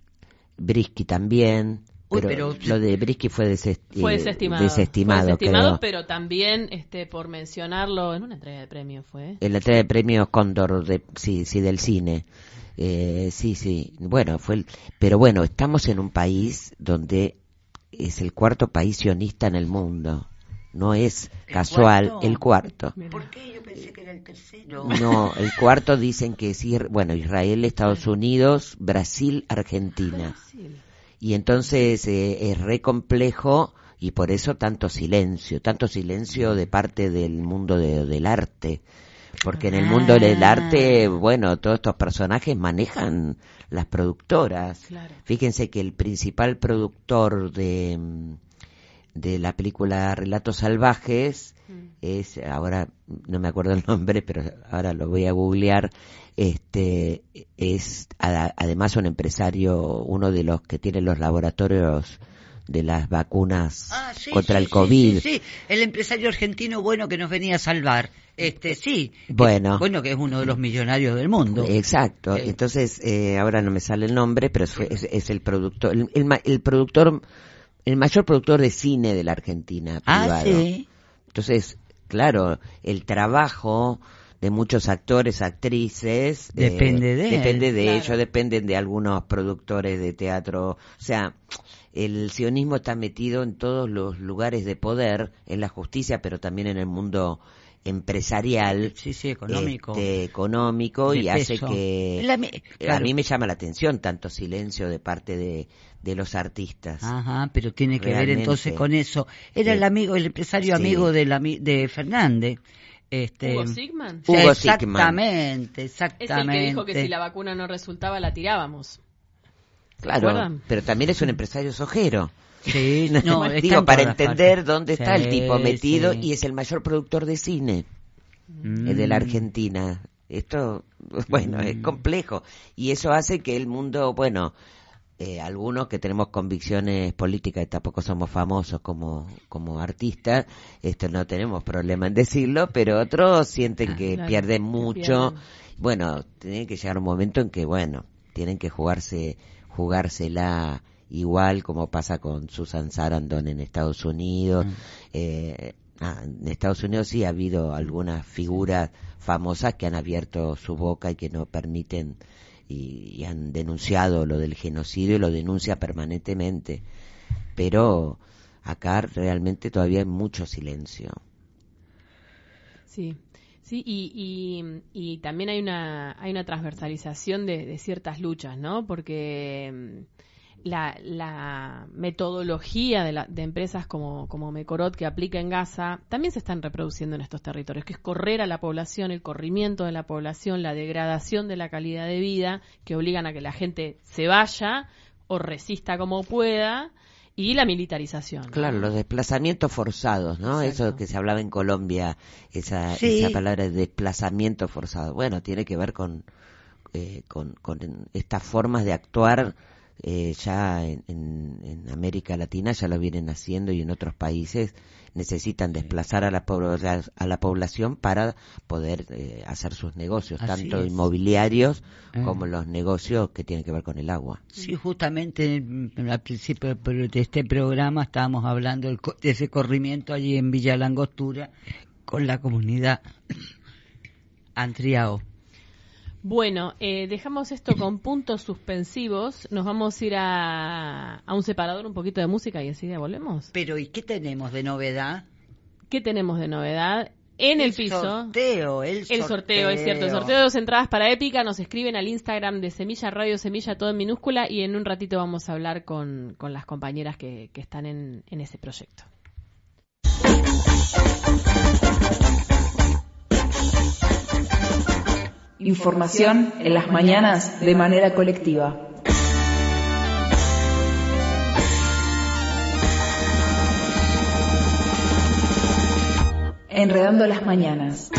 Brisky también. Uy, pero, pero lo de Brisky fue, desest, fue desestimado, desestimado, fue desestimado creo. Pero también, este, por mencionarlo, en una entrega de premios fue. En la entrega de premios Cóndor, de, sí, sí, del cine. Eh, sí, sí. Bueno, fue, el, pero bueno, estamos en un país donde es el cuarto país sionista en el mundo. No es ¿El casual, cuarto? el cuarto. ¿Por qué? Yo pensé que era el tercero. No, el cuarto dicen que es, bueno, Israel, Estados Unidos, Brasil, Argentina. Brasil. Y entonces eh, es re complejo y por eso tanto silencio, tanto silencio de parte del mundo de, del arte. Porque en el mundo del arte, bueno, todos estos personajes manejan las productoras. Claro. Fíjense que el principal productor de, de la película Relatos Salvajes mm. es, ahora no me acuerdo el nombre, pero ahora lo voy a googlear, este es a, además un empresario, uno de los que tiene los laboratorios de las vacunas ah, sí, contra sí, el COVID. Sí, sí, sí, el empresario argentino bueno que nos venía a salvar. Este sí, bueno, que, bueno que es uno de los millonarios del mundo. Exacto. Eh. Entonces eh, ahora no me sale el nombre, pero es, es, es el productor, el, el, el productor, el mayor productor de cine de la Argentina privado. Ah, sí. Entonces, claro, el trabajo de muchos actores, actrices depende eh, de depende él, de claro. ellos, dependen de algunos productores de teatro. O sea, el sionismo está metido en todos los lugares de poder, en la justicia, pero también en el mundo empresarial, sí, sí, económico, este, económico y peso. hace que la, claro. a mí me llama la atención tanto silencio de parte de, de los artistas. Ajá, pero tiene que Realmente. ver entonces con eso. Era sí. el amigo, el empresario sí. amigo de, la, de Fernández. Este, Hugo Sigman. Hugo exactamente, exactamente. Es el que dijo que si la vacuna no resultaba la tirábamos. Claro, pero también es un empresario sojero. Sí, no, digo, para entender partes. dónde está sí, el tipo metido, sí. y es el mayor productor de cine mm. de la Argentina. Esto, bueno, mm. es complejo, y eso hace que el mundo, bueno, eh, algunos que tenemos convicciones políticas y tampoco somos famosos como como artistas, esto no tenemos problema en decirlo, pero otros sienten ah, que claro, pierden mucho. Pierden. Bueno, tiene que llegar un momento en que, bueno, tienen que jugarse jugársela igual como pasa con Susan Sarandon en Estados Unidos. Mm. Eh, ah, en Estados Unidos sí ha habido algunas figuras famosas que han abierto su boca y que no permiten y, y han denunciado lo del genocidio y lo denuncia permanentemente. Pero acá realmente todavía hay mucho silencio. Sí. Sí, y, y, y también hay una hay una transversalización de, de ciertas luchas, ¿no? Porque la, la metodología de, la, de empresas como, como Mekorot que aplica en Gaza también se están reproduciendo en estos territorios, que es correr a la población, el corrimiento de la población, la degradación de la calidad de vida, que obligan a que la gente se vaya o resista como pueda, y la militarización, ¿no? Claro, los desplazamientos forzados, ¿no? Exacto. Eso que se hablaba en Colombia, esa, Sí. esa palabra de desplazamiento forzado. Bueno, tiene que ver con, eh, con, con estas formas de actuar. Eh, ya en, en, en América Latina ya lo vienen haciendo, y en otros países necesitan desplazar a la, pobla- a la población para poder eh, hacer sus negocios, Así tanto es. inmobiliarios Eh. como los negocios que tienen que ver con el agua. Sí, justamente mm, al principio de este programa estábamos hablando del co- de ese corrimiento allí en Villa Langostura con la comunidad Antriao. Bueno, eh, dejamos esto con puntos suspensivos. Nos vamos a ir a, a un separador, un poquito de música, y enseguida volvemos. Pero ¿y qué tenemos de novedad? ¿Qué tenemos de novedad? En el, El piso. sorteo, el El sorteo, sorteo. es cierto. El sorteo de dos entradas para Épica. Nos escriben al Instagram de Semilla Radio Semilla, todo en minúscula. Y en un ratito vamos a hablar con, con las compañeras que, que están en, en ese proyecto. Información en las mañanas de manera colectiva. Enredando las mañanas.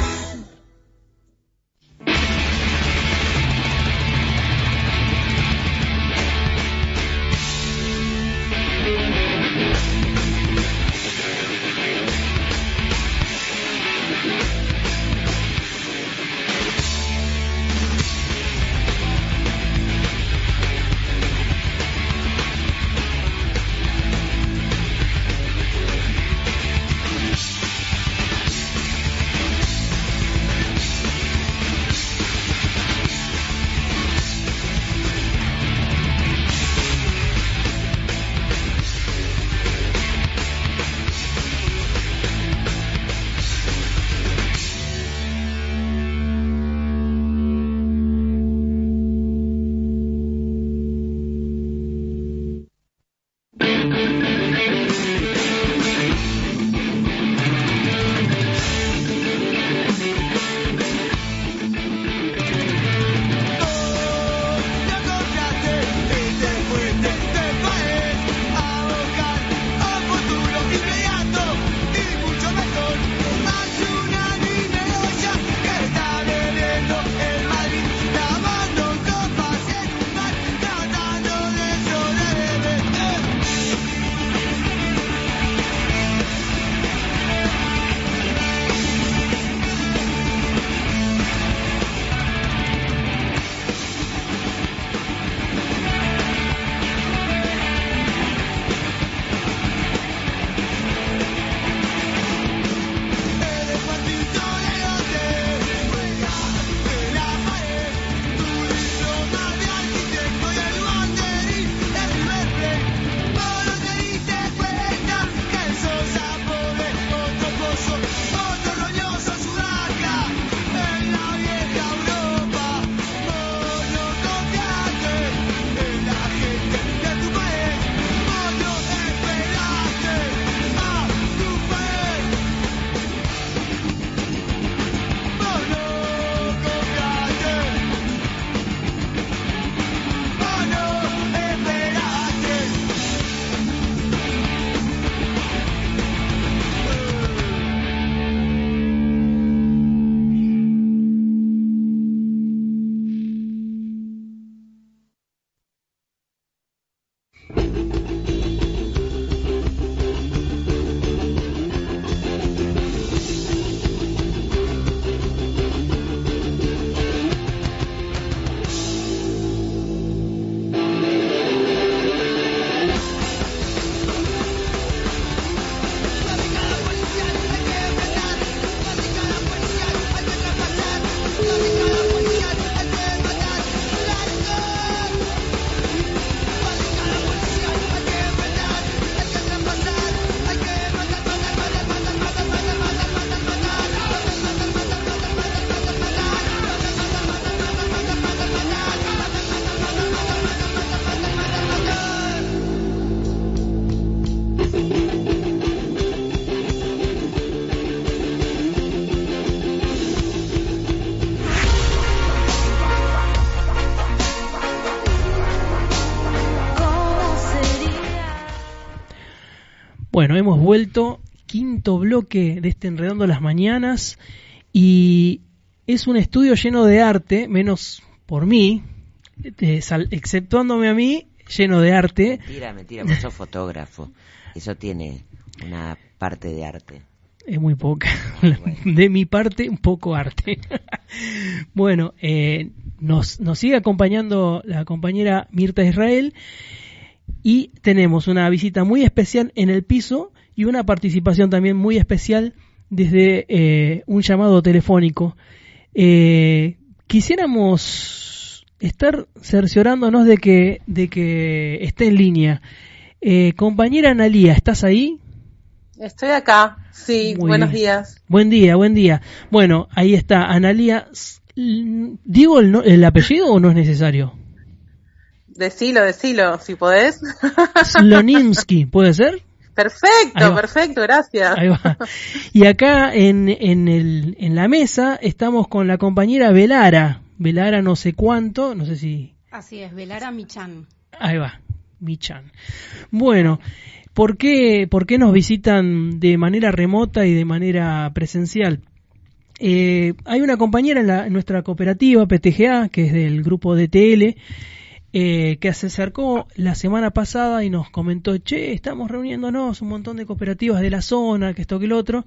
Bueno, hemos vuelto, quinto bloque de este Enredando las Mañanas, y es un estudio lleno de arte, menos por mí, eh, sal, exceptuándome a mí, lleno de arte. Mentira, mentira, vos sos fotógrafo. Eso tiene una parte de arte. Es muy poca. Ah, bueno. De mi parte, un poco arte. Bueno, eh, nos, nos sigue acompañando la compañera Mirta Israel, y tenemos una visita muy especial en el piso y una participación también muy especial desde eh, un llamado telefónico. Eh, quisiéramos estar cerciorándonos de que, de que esté en línea. Eh, compañera Analía, ¿estás ahí? Estoy acá, sí, Muy buenos bien. días. Buen día, buen día. Bueno, ahí está, Analía. ¿Digo el, no, el apellido o no es necesario? Decilo, decilo, si podés. Slonimsky, ¿puede ser? Perfecto, perfecto, gracias. Ahí va. Y acá en, en, el, en la mesa estamos con la compañera Velara. Velara no sé cuánto, no sé si... Así es, Velara Michan. Ahí va, Michan. Bueno, ¿por qué, por qué nos visitan de manera remota y de manera presencial? Eh, hay una compañera en, la, en nuestra cooperativa P T G A, que es del grupo D T L, eh, que se acercó la semana pasada y nos comentó, che, estamos reuniéndonos un montón de cooperativas de la zona, que esto que el otro,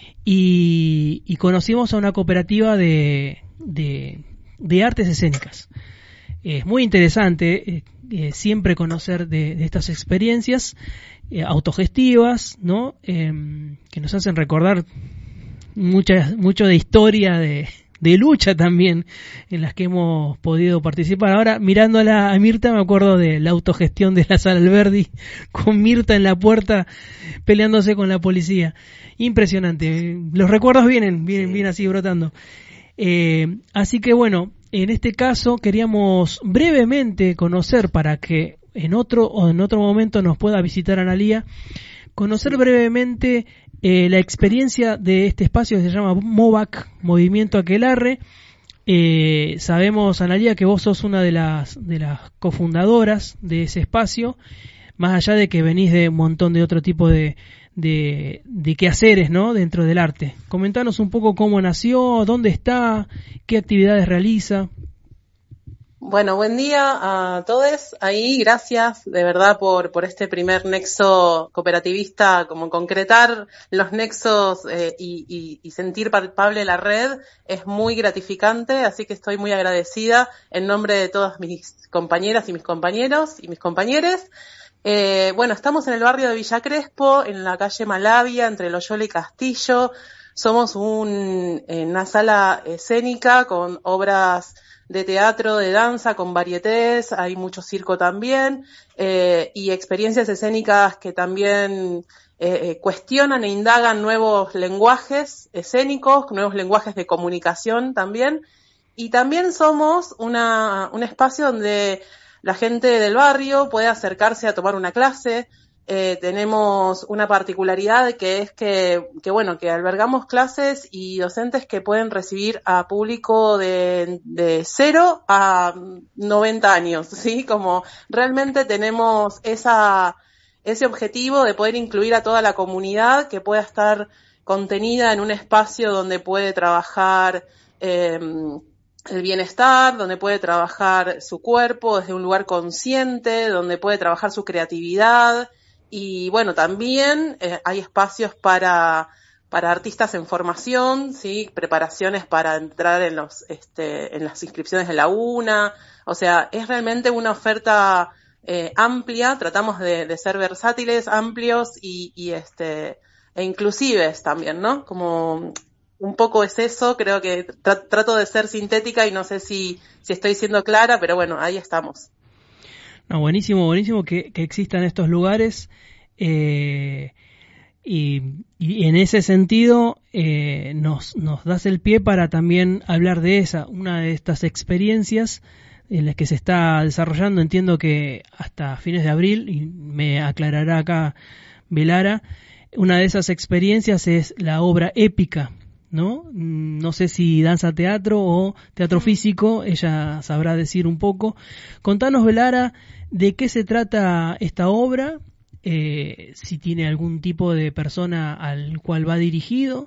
y, y conocimos a una cooperativa de, de, de artes escénicas. Es muy interesante eh, eh, siempre conocer de, de estas experiencias eh, autogestivas, ¿no? Eh, que nos hacen recordar mucha, mucho de historia, de, de lucha también, en las que hemos podido participar. Ahora, mirándola a Mirta, me acuerdo de la autogestión de la Sala Alberdi, con Mirta en la puerta peleándose con la policía. Impresionante. Los recuerdos vienen, vienen, vienen así brotando. Eh, así que bueno, en este caso queríamos brevemente conocer, para que en otro o en otro momento nos pueda visitar Analía, conocer brevemente eh, la experiencia de este espacio que se llama MOVAC, Movimiento Aquelarre. Eh, sabemos, Analía, que vos sos una de las de las cofundadoras de ese espacio, más allá de que venís de un montón de otro tipo de de, de quehaceres, ¿no?, dentro del arte. Comentanos un poco cómo nació, dónde está, qué actividades realiza. Bueno, buen día a todos ahí, gracias de verdad por, por este primer nexo cooperativista, como concretar los nexos eh, y, y, y sentir palpable la red es muy gratificante, así que estoy muy agradecida en nombre de todas mis compañeras y mis compañeros y mis compañeros. Eh, bueno, estamos en el barrio de Villa Crespo, en la calle Malavia, entre Loyola y Castillo. Somos un, una sala escénica con obras de teatro, de danza, con varietés, hay mucho circo también, eh, y experiencias escénicas que también eh, cuestionan e indagan nuevos lenguajes escénicos, nuevos lenguajes de comunicación también. Y también somos una, un espacio donde la gente del barrio puede acercarse a tomar una clase. Eh, tenemos una particularidad que es que, que, bueno, que albergamos clases y docentes que pueden recibir a público de, de cero a noventa años, ¿sí? Como realmente tenemos esa, ese objetivo de poder incluir a toda la comunidad que pueda estar contenida en un espacio donde puede trabajar, eh, el bienestar, donde puede trabajar su cuerpo desde un lugar consciente, donde puede trabajar su creatividad. Y bueno, también eh, hay espacios para para artistas en formación, sí, preparaciones para entrar en los este en las inscripciones de la UNA. O sea, es realmente una oferta eh, amplia. Tratamos de, de ser versátiles, amplios y, y este e inclusives también, ¿no? Como un poco es eso, creo que tra- trato de ser sintética y no sé si, si estoy siendo clara, pero bueno, ahí estamos. No, buenísimo, buenísimo que, que existan estos lugares, eh, y, y en ese sentido eh, nos, nos das el pie para también hablar de esa, una de estas experiencias en las que se está desarrollando, entiendo que hasta fines de abril, y me aclarará acá Velara, una de esas experiencias es la obra épica, ¿no? No sé si danza teatro o teatro físico, ella sabrá decir un poco. Contanos, Velara, de qué se trata esta obra eh, si tiene algún tipo de persona al cual va dirigido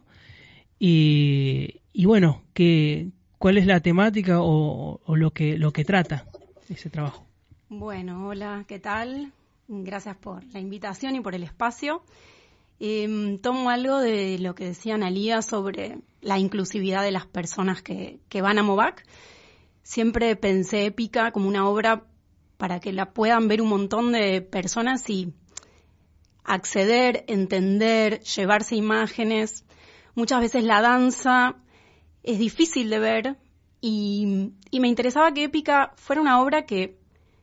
y, y bueno, que, cuál es la temática o, o lo que lo que trata ese trabajo. Bueno, hola, ¿qué tal? Gracias por la invitación y por el espacio. Eh, tomo algo de lo que decía Analía sobre la inclusividad de las personas que, que van a MOVAC. Siempre pensé Épica como una obra para que la puedan ver un montón de personas y acceder, entender, llevarse imágenes. Muchas veces la danza es difícil de ver y, y me interesaba que Épica fuera una obra que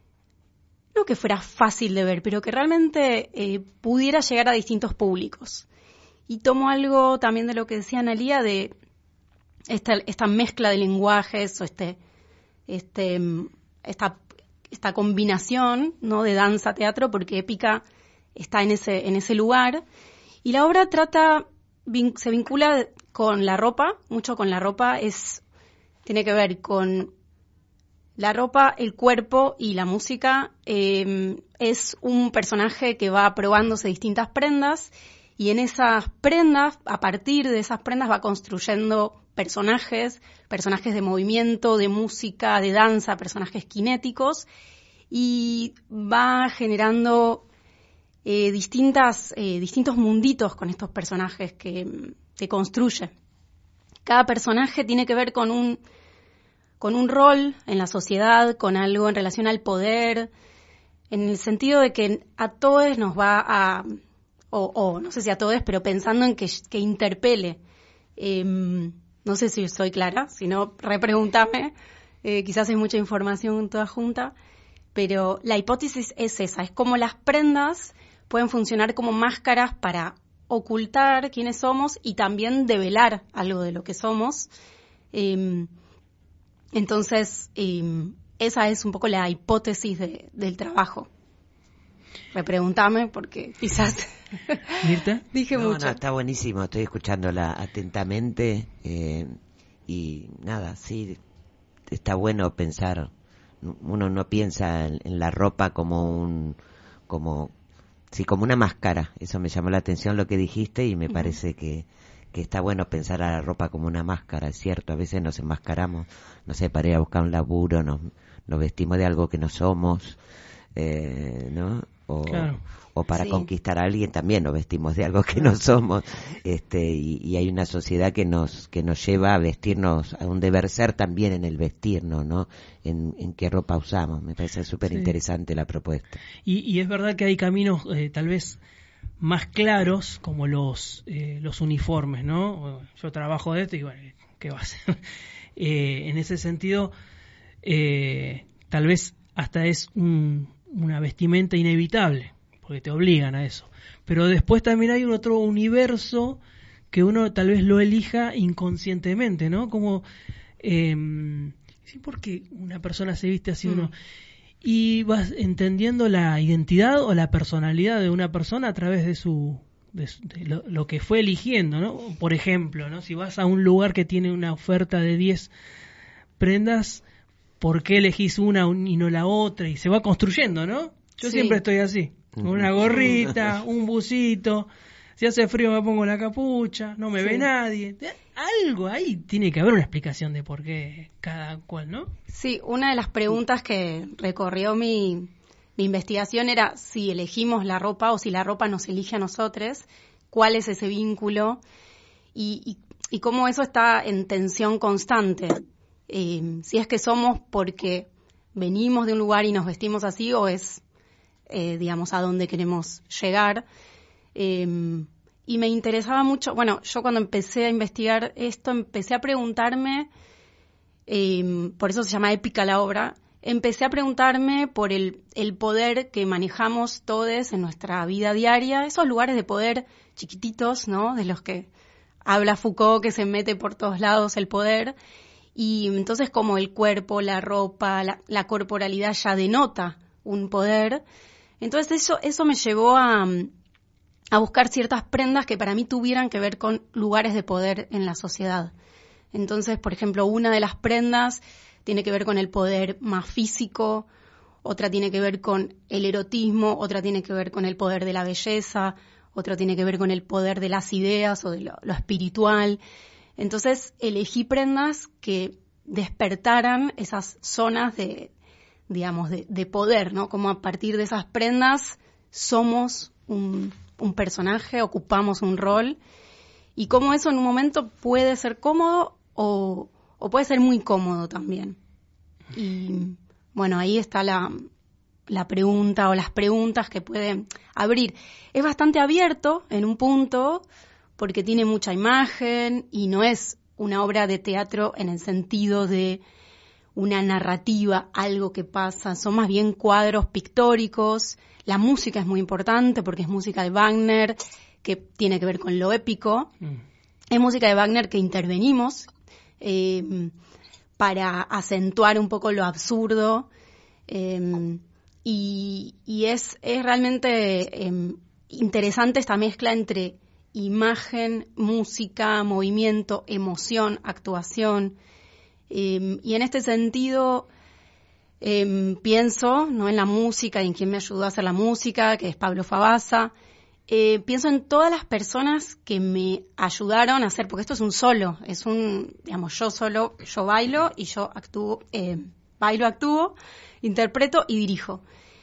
no que fuera fácil de ver, pero que realmente eh, pudiera llegar a distintos públicos. Y tomo algo también de lo que decía Analía de esta, esta mezcla de lenguajes o este, este, esta, esta combinación, ¿no?, de danza-teatro, porque Épica está en ese, en ese lugar. Y la obra trata, vin, se vincula con la ropa, mucho con la ropa, es, tiene que ver con la ropa, el cuerpo y la música. Eh, es un personaje que va probándose distintas prendas y en esas prendas, a partir de esas prendas va construyendo personajes, personajes de movimiento, de música, de danza, personajes cinéticos y va generando eh, distintas, eh, distintos munditos con estos personajes que, que construye. Cada personaje tiene que ver con un con un rol en la sociedad, con algo en relación al poder, en el sentido de que a todos nos va a, o, o no sé si a todos, pero pensando en que, que interpele. Eh, no sé si soy clara, si no, repregúntame, eh, quizás hay mucha información toda junta, pero la hipótesis es esa, es como las prendas pueden funcionar como máscaras para ocultar quiénes somos y también develar algo de lo que somos. Eh, Entonces, eh, esa es un poco la hipótesis de, del trabajo. Repregúntame porque quizás ¿Mirta? dije no, mucho. No, está buenísimo, estoy escuchándola atentamente eh, y nada, sí, está bueno pensar. Uno no piensa en, en la ropa como un, como, sí, como una máscara. Eso me llamó la atención lo que dijiste y me uh-huh. parece que que está bueno pensar a la ropa como una máscara, es cierto, a veces nos enmascaramos, no sé, para ir a buscar un laburo, nos, nos vestimos de algo que no somos, eh, ¿no? O, claro. o para sí. conquistar a alguien también nos vestimos de algo que no somos, este, y, y hay una sociedad que nos que nos lleva a vestirnos, a un deber ser también en el vestirnos, ¿no? En, en qué ropa usamos, me parece súper interesante sí. la propuesta. Y, y es verdad que hay caminos, eh, tal vez, más claros como los eh, los uniformes, ¿no? Yo trabajo de esto y bueno, ¿qué va a ser? eh, en ese sentido, eh, tal vez hasta es un, una vestimenta inevitable, porque te obligan a eso. Pero después también hay un otro universo que uno tal vez lo elija inconscientemente, ¿no? Como, eh, ¿sí? ¿Por qué una persona se viste así o no? Y vas entendiendo la identidad o la personalidad de una persona a través de su de, de lo, lo que fue eligiendo, ¿no? Por ejemplo, ¿no? Si vas a un lugar que tiene una oferta de diez prendas, ¿por qué elegís una y no la otra? Y se va construyendo, ¿no? Yo sí. siempre estoy así, con una gorrita, un busito. Si hace frío me pongo la capucha, no me sí. ve nadie. Algo ahí tiene que haber una explicación de por qué cada cual, ¿no? Sí, una de las preguntas que recorrió mi, mi investigación era si elegimos la ropa o si la ropa nos elige a nosotros, cuál es ese vínculo y, y, y cómo eso está en tensión constante. Eh, si es que somos porque venimos de un lugar y nos vestimos así o es, eh, digamos, a dónde queremos llegar. Eh, y me interesaba mucho, bueno, yo cuando empecé a investigar esto, empecé a preguntarme, eh, por eso se llama Épica la obra, empecé a preguntarme por el, el poder que manejamos todos en nuestra vida diaria, esos lugares de poder chiquititos, ¿no?, de los que habla Foucault, que se mete por todos lados el poder, y entonces como el cuerpo, la ropa, la, la corporalidad ya denota un poder, entonces eso, eso me llevó a... a buscar ciertas prendas que para mí tuvieran que ver con lugares de poder en la sociedad. Entonces, por ejemplo, una de las prendas tiene que ver con el poder más físico, otra tiene que ver con el erotismo, otra tiene que ver con el poder de la belleza, otra tiene que ver con el poder de las ideas o de lo, lo espiritual. Entonces elegí prendas que despertaran esas zonas de, digamos, de, de poder, ¿no? Como a partir de esas prendas somos un, un personaje, ocupamos un rol, y cómo eso en un momento puede ser cómodo o, o puede ser muy cómodo también. Y bueno, ahí está la, la pregunta o las preguntas que pueden abrir. Es bastante abierto en un punto porque tiene mucha imagen y no es una obra de teatro en el sentido de una narrativa, algo que pasa. Son más bien cuadros pictóricos. La música es muy importante porque es música de Wagner, que tiene que ver con lo épico. Mm. Es música de Wagner que intervenimos eh, para acentuar un poco lo absurdo. Eh, y, y es, es realmente eh, interesante esta mezcla entre imagen, música, movimiento, emoción, actuación. Eh, y en este sentido eh, pienso, ¿no?, en la música y en quien me ayudó a hacer la música, que es Pablo Fabasa. Eh, pienso en todas las personas que me ayudaron a hacer, porque esto es un solo, es un, digamos, yo solo, yo bailo y yo actúo, eh, bailo, actúo, interpreto y dirijo.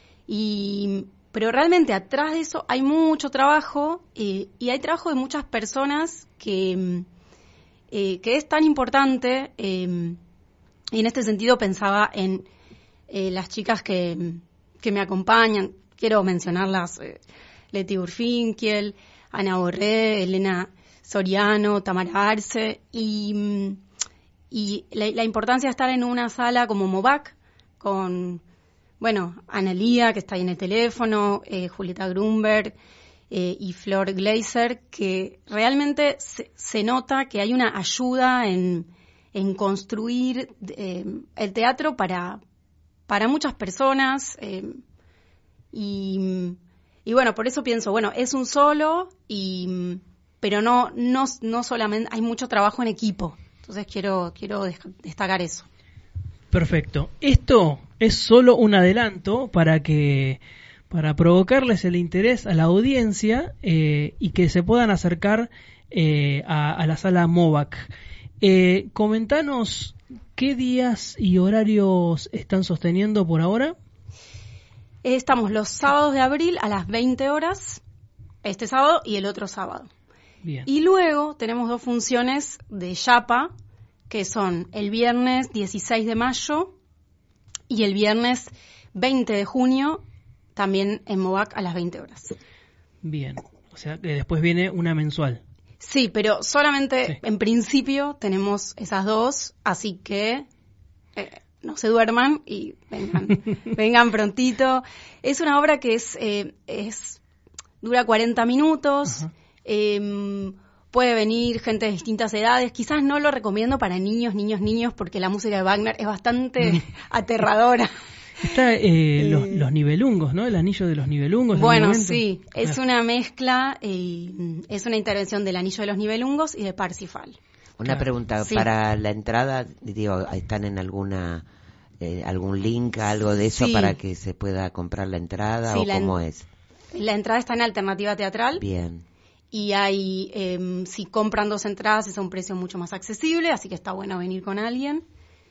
Y pero realmente atrás de eso hay mucho trabajo eh, y hay trabajo de muchas personas que, eh, que es tan importante. Eh, y en este sentido pensaba en eh, las chicas que, que me acompañan. Quiero mencionarlas, eh, Leti Urfinkiel, Ana Borré, Elena Soriano, Tamara Arce. Y, y la, la importancia de estar en una sala como MOVAC con... Bueno, Analía, que está ahí en el teléfono, eh, Julieta Grunberg eh, y Flor Gleiser, que realmente se, se nota que hay una ayuda en, en construir eh, el teatro para, para muchas personas. Eh, y, y bueno, por eso pienso, bueno, es un solo, y, pero no, no, no solamente, hay mucho trabajo en equipo. Entonces quiero, quiero destacar eso. Perfecto. Esto es solo un adelanto para que para provocarles el interés a la audiencia eh, y que se puedan acercar eh, a, a la sala MOVAC. Eh, comentanos qué días y horarios están sosteniendo por ahora. Estamos los sábados de abril a las veinte horas, este sábado y el otro sábado. Bien. Y luego tenemos dos funciones de Yapa, que son el viernes dieciséis de mayo y el viernes veinte de junio, también en MOVAC a las veinte horas. Bien, o sea que después viene una mensual. Sí, pero solamente Sí. en principio tenemos esas dos, así que eh, no se duerman y vengan, vengan prontito. Es una obra que es, eh, es dura cuarenta minutos. Eh, puede venir gente de distintas edades. Quizás no lo recomiendo para niños, niños, niños, porque la música de Wagner es bastante aterradora. Está eh, los, los nivelungos, ¿no? El anillo de los nivelungos. Bueno, sí, es una mezcla, eh, es una intervención del anillo de los nivelungos y de Parsifal. Una Claro. pregunta, Sí. para la entrada, digo, ¿están en alguna eh, algún link, algo de eso Sí. para que se pueda comprar la entrada Sí, o la en- cómo es? La entrada está en Alternativa Teatral. Bien. Y hay, eh, si compran dos entradas es a un precio mucho más accesible, así que está bueno venir con alguien.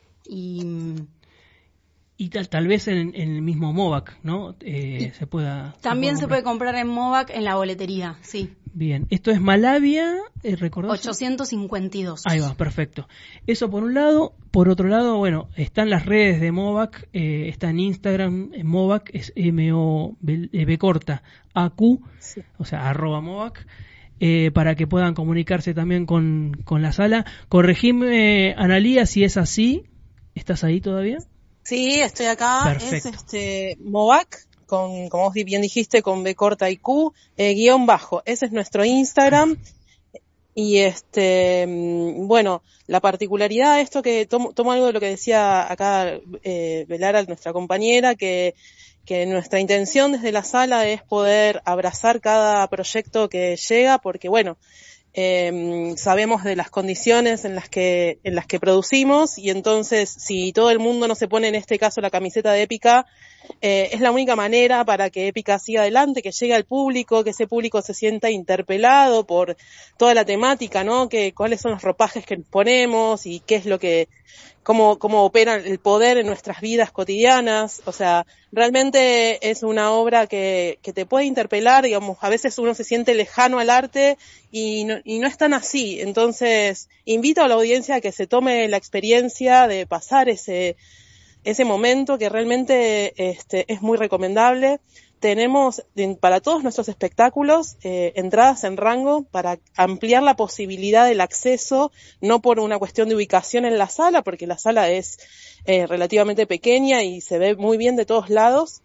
Y Y tal, tal vez en, en el mismo MOVAC, ¿no? Eh, se pueda. también pueda se puede comprar. comprar en MOVAC en la boletería, sí. Bien, esto es Malavia, eh, ¿recordás? ochocientos cincuenta y dos. Ahí va, perfecto. Eso por un lado. Por otro lado, bueno, están las redes de MOVAC, eh, está en Instagram, en MOVAC, es M O B corta A Q, Sí. o sea, arroba MOVAC, eh, para que puedan comunicarse también con, con la sala. Corregime, Analía, si es así. ¿Estás ahí todavía? Sí, estoy acá. Perfecto. Es este MOVAC, con, como vos bien dijiste, con B corta y Q, eh, guión bajo. Ese es nuestro Instagram. Y este, mm, bueno, la particularidad de esto, que tomo, tomo algo de lo que decía acá eh, Belara, nuestra compañera, que, que nuestra intención desde la sala es poder abrazar cada proyecto que llega, porque bueno, eh, sabemos de las condiciones en las que en las que producimos, y entonces si todo el mundo no se pone en este caso la camiseta de Épica, eh, es la única manera para que Épica siga adelante, que llegue al público, que ese público se sienta interpelado por toda la temática, ¿no? Que cuáles son los ropajes que nos ponemos y qué es lo que cómo cómo opera el poder en nuestras vidas cotidianas. O sea, realmente es una obra que que te puede interpelar, digamos, a veces uno se siente lejano al arte y no, y no es tan así. Entonces, invito a la audiencia a que se tome la experiencia de pasar ese ese momento, que realmente este es muy recomendable. Tenemos para todos nuestros espectáculos eh, entradas en rango para ampliar la posibilidad del acceso, no por una cuestión de ubicación en la sala, porque la sala es eh, relativamente pequeña y se ve muy bien de todos lados,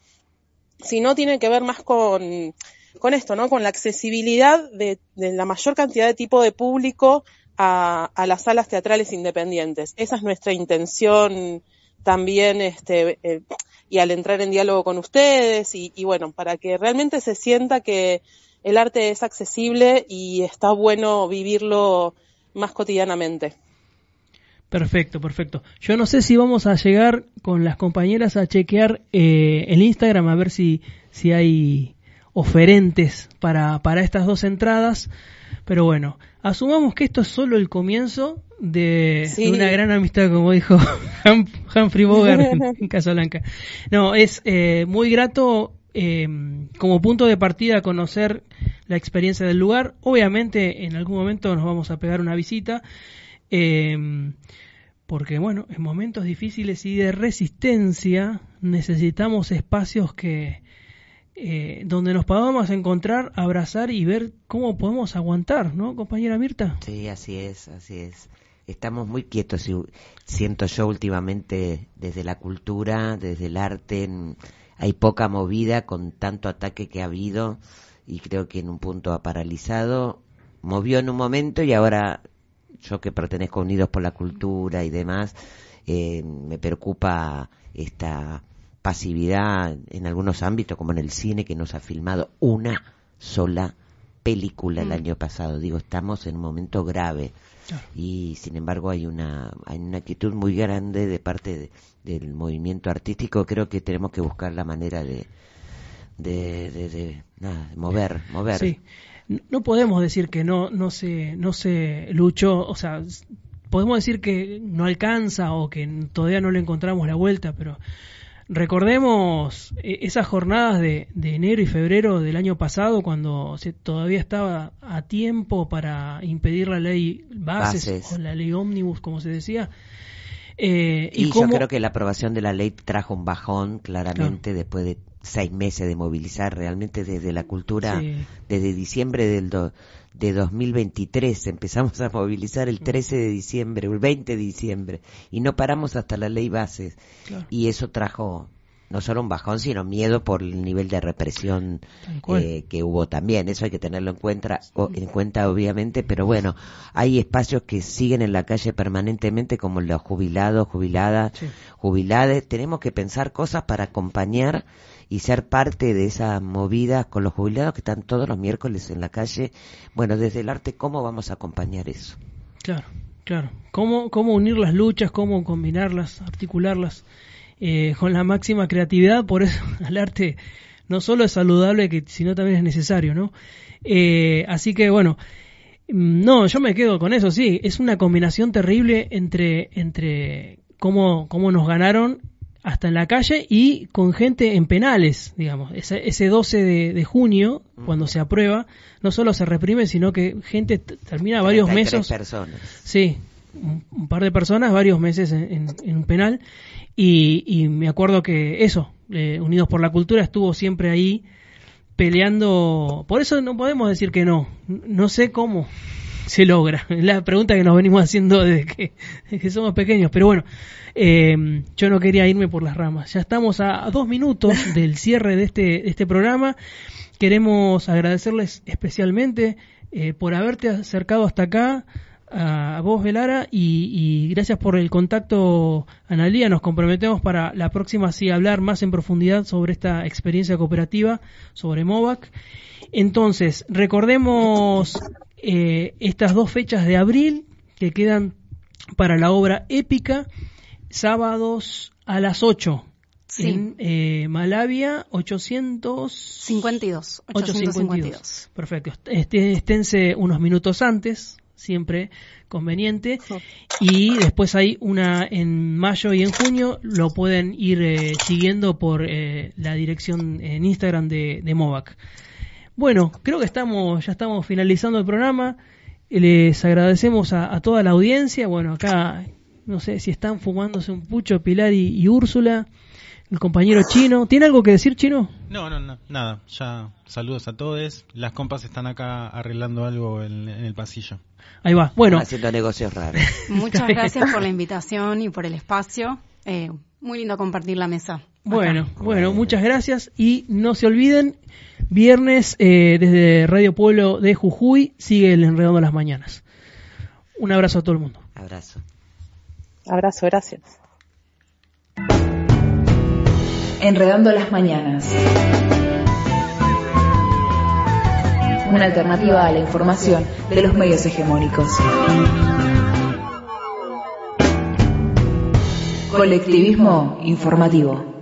sino tiene que ver más con, con esto, ¿no? Con la accesibilidad de, de la mayor cantidad de tipo de público a, a las salas teatrales independientes. Esa es nuestra intención también, este, eh, y al entrar en diálogo con ustedes, y, y bueno, para que realmente se sienta que el arte es accesible y está bueno vivirlo más cotidianamente. Perfecto, perfecto. Yo no sé si vamos a llegar con las compañeras a chequear eh, el Instagram a ver si, si hay oferentes para, para estas dos entradas, pero bueno, asumamos que esto es solo el comienzo de, sí. de una gran amistad, como dijo Hum, Humphrey Bogart en, en Casablanca. No, es eh, muy grato eh, como punto de partida conocer la experiencia del lugar. Obviamente en algún momento nos vamos a pegar una visita, eh, porque bueno, en momentos difíciles y de resistencia necesitamos espacios que Eh, donde nos podamos encontrar, abrazar y ver cómo podemos aguantar, ¿no, compañera Mirta? Sí, así es, así es. Estamos muy quietos, y siento yo últimamente, desde la cultura, desde el arte, hay poca movida con tanto ataque que ha habido, y creo que en un punto ha paralizado, movió en un momento, y ahora yo que pertenezco a Unidos por la Cultura y demás, eh, me preocupa esta pasividad en algunos ámbitos, como en el cine, que no se ha filmado una sola película el mm. año pasado. Digo, estamos en un momento grave, claro. Y sin embargo hay una hay una actitud muy grande de parte de, del movimiento artístico. Creo que tenemos que buscar la manera de de, de, de, nada, de mover mover sí. No podemos decir que no no se no se luchó, o sea, podemos decir que no alcanza o que todavía no le encontramos la vuelta, pero recordemos esas jornadas de, de enero y febrero del año pasado, cuando se, todavía estaba a tiempo para impedir la ley bases, bases. o la ley ómnibus, como se decía. Eh, y y yo cómo... creo que la aprobación de la ley trajo un bajón, claramente, claro. Después de seis meses de movilizar realmente desde la cultura, sí. Desde diciembre del do, de dos mil veintitrés empezamos a movilizar el trece de diciembre, el veinte de diciembre, y no paramos hasta la ley bases, claro. Y eso trajo no solo un bajón, sino miedo por el nivel de represión eh, que hubo también. Eso hay que tenerlo en cuenta, o, en cuenta obviamente, pero bueno, hay espacios que siguen en la calle permanentemente, como los jubilados, jubiladas, sí. jubilades. Tenemos que pensar cosas para acompañar y ser parte de esa movida con los jubilados que están todos los miércoles en la calle. Bueno, desde el arte, ¿cómo vamos a acompañar eso? Claro, claro. ¿Cómo, cómo unir las luchas, cómo combinarlas, articularlas eh, con la máxima creatividad? Por eso el arte no solo es saludable, que sino también es necesario, ¿no? Eh, así que bueno, no, yo me quedo con eso, sí. Es una combinación terrible entre, entre cómo, cómo nos ganaron hasta en la calle y con gente en penales, digamos. Ese, ese doce de, de junio, cuando se aprueba, no solo se reprime, sino que gente t- termina varios meses. personas. Sí, un, un par de personas, varios meses en, en, en un penal. Y, y me acuerdo que eso, eh, Unidos por la Cultura estuvo siempre ahí peleando. Por eso no podemos decir que no. No sé cómo se logra. Es la pregunta que nos venimos haciendo desde que, desde que somos pequeños. Pero bueno, eh, yo no quería irme por las ramas. Ya estamos a, a dos minutos del cierre de este, de este programa. Queremos agradecerles especialmente eh, por haberte acercado hasta acá, a, a vos, Velara, y, y gracias por el contacto, Analía. Nos comprometemos para la próxima sí hablar más en profundidad sobre esta experiencia cooperativa, sobre MOVAC. Entonces, recordemos eh, estas dos fechas de abril que quedan para la obra épica, sábados a las ocho. Sí. En eh, Malavia ochocientos cincuenta y dos. ochocientos cincuenta y dos. Perfecto. Este, esténse unos minutos antes, siempre conveniente. Sí. Y después hay una en mayo y en junio, lo pueden ir eh, siguiendo por eh, la dirección en Instagram de, de Movac. Bueno, creo que estamos ya estamos finalizando el programa. Les agradecemos a, a toda la audiencia. Bueno, acá no sé si están fumándose un pucho Pilar y, y Úrsula. El compañero Chino. ¿Tiene algo que decir, Chino? No, no, no, nada. Ya saludos a todos. Las compas están acá arreglando algo en, en el pasillo. Ahí va. Bueno. Haciendo negocios raros. Muchas gracias por la invitación y por el espacio. Eh, muy lindo compartir la mesa. Bueno, acá. bueno, muchas gracias. Y no se olviden, viernes eh, desde Radio Pueblo de Jujuy sigue el Enredando las Mañanas. Un abrazo a todo el mundo. Abrazo. Abrazo, gracias. Enredando las Mañanas. Una alternativa a la información de los medios hegemónicos. Colectivismo informativo.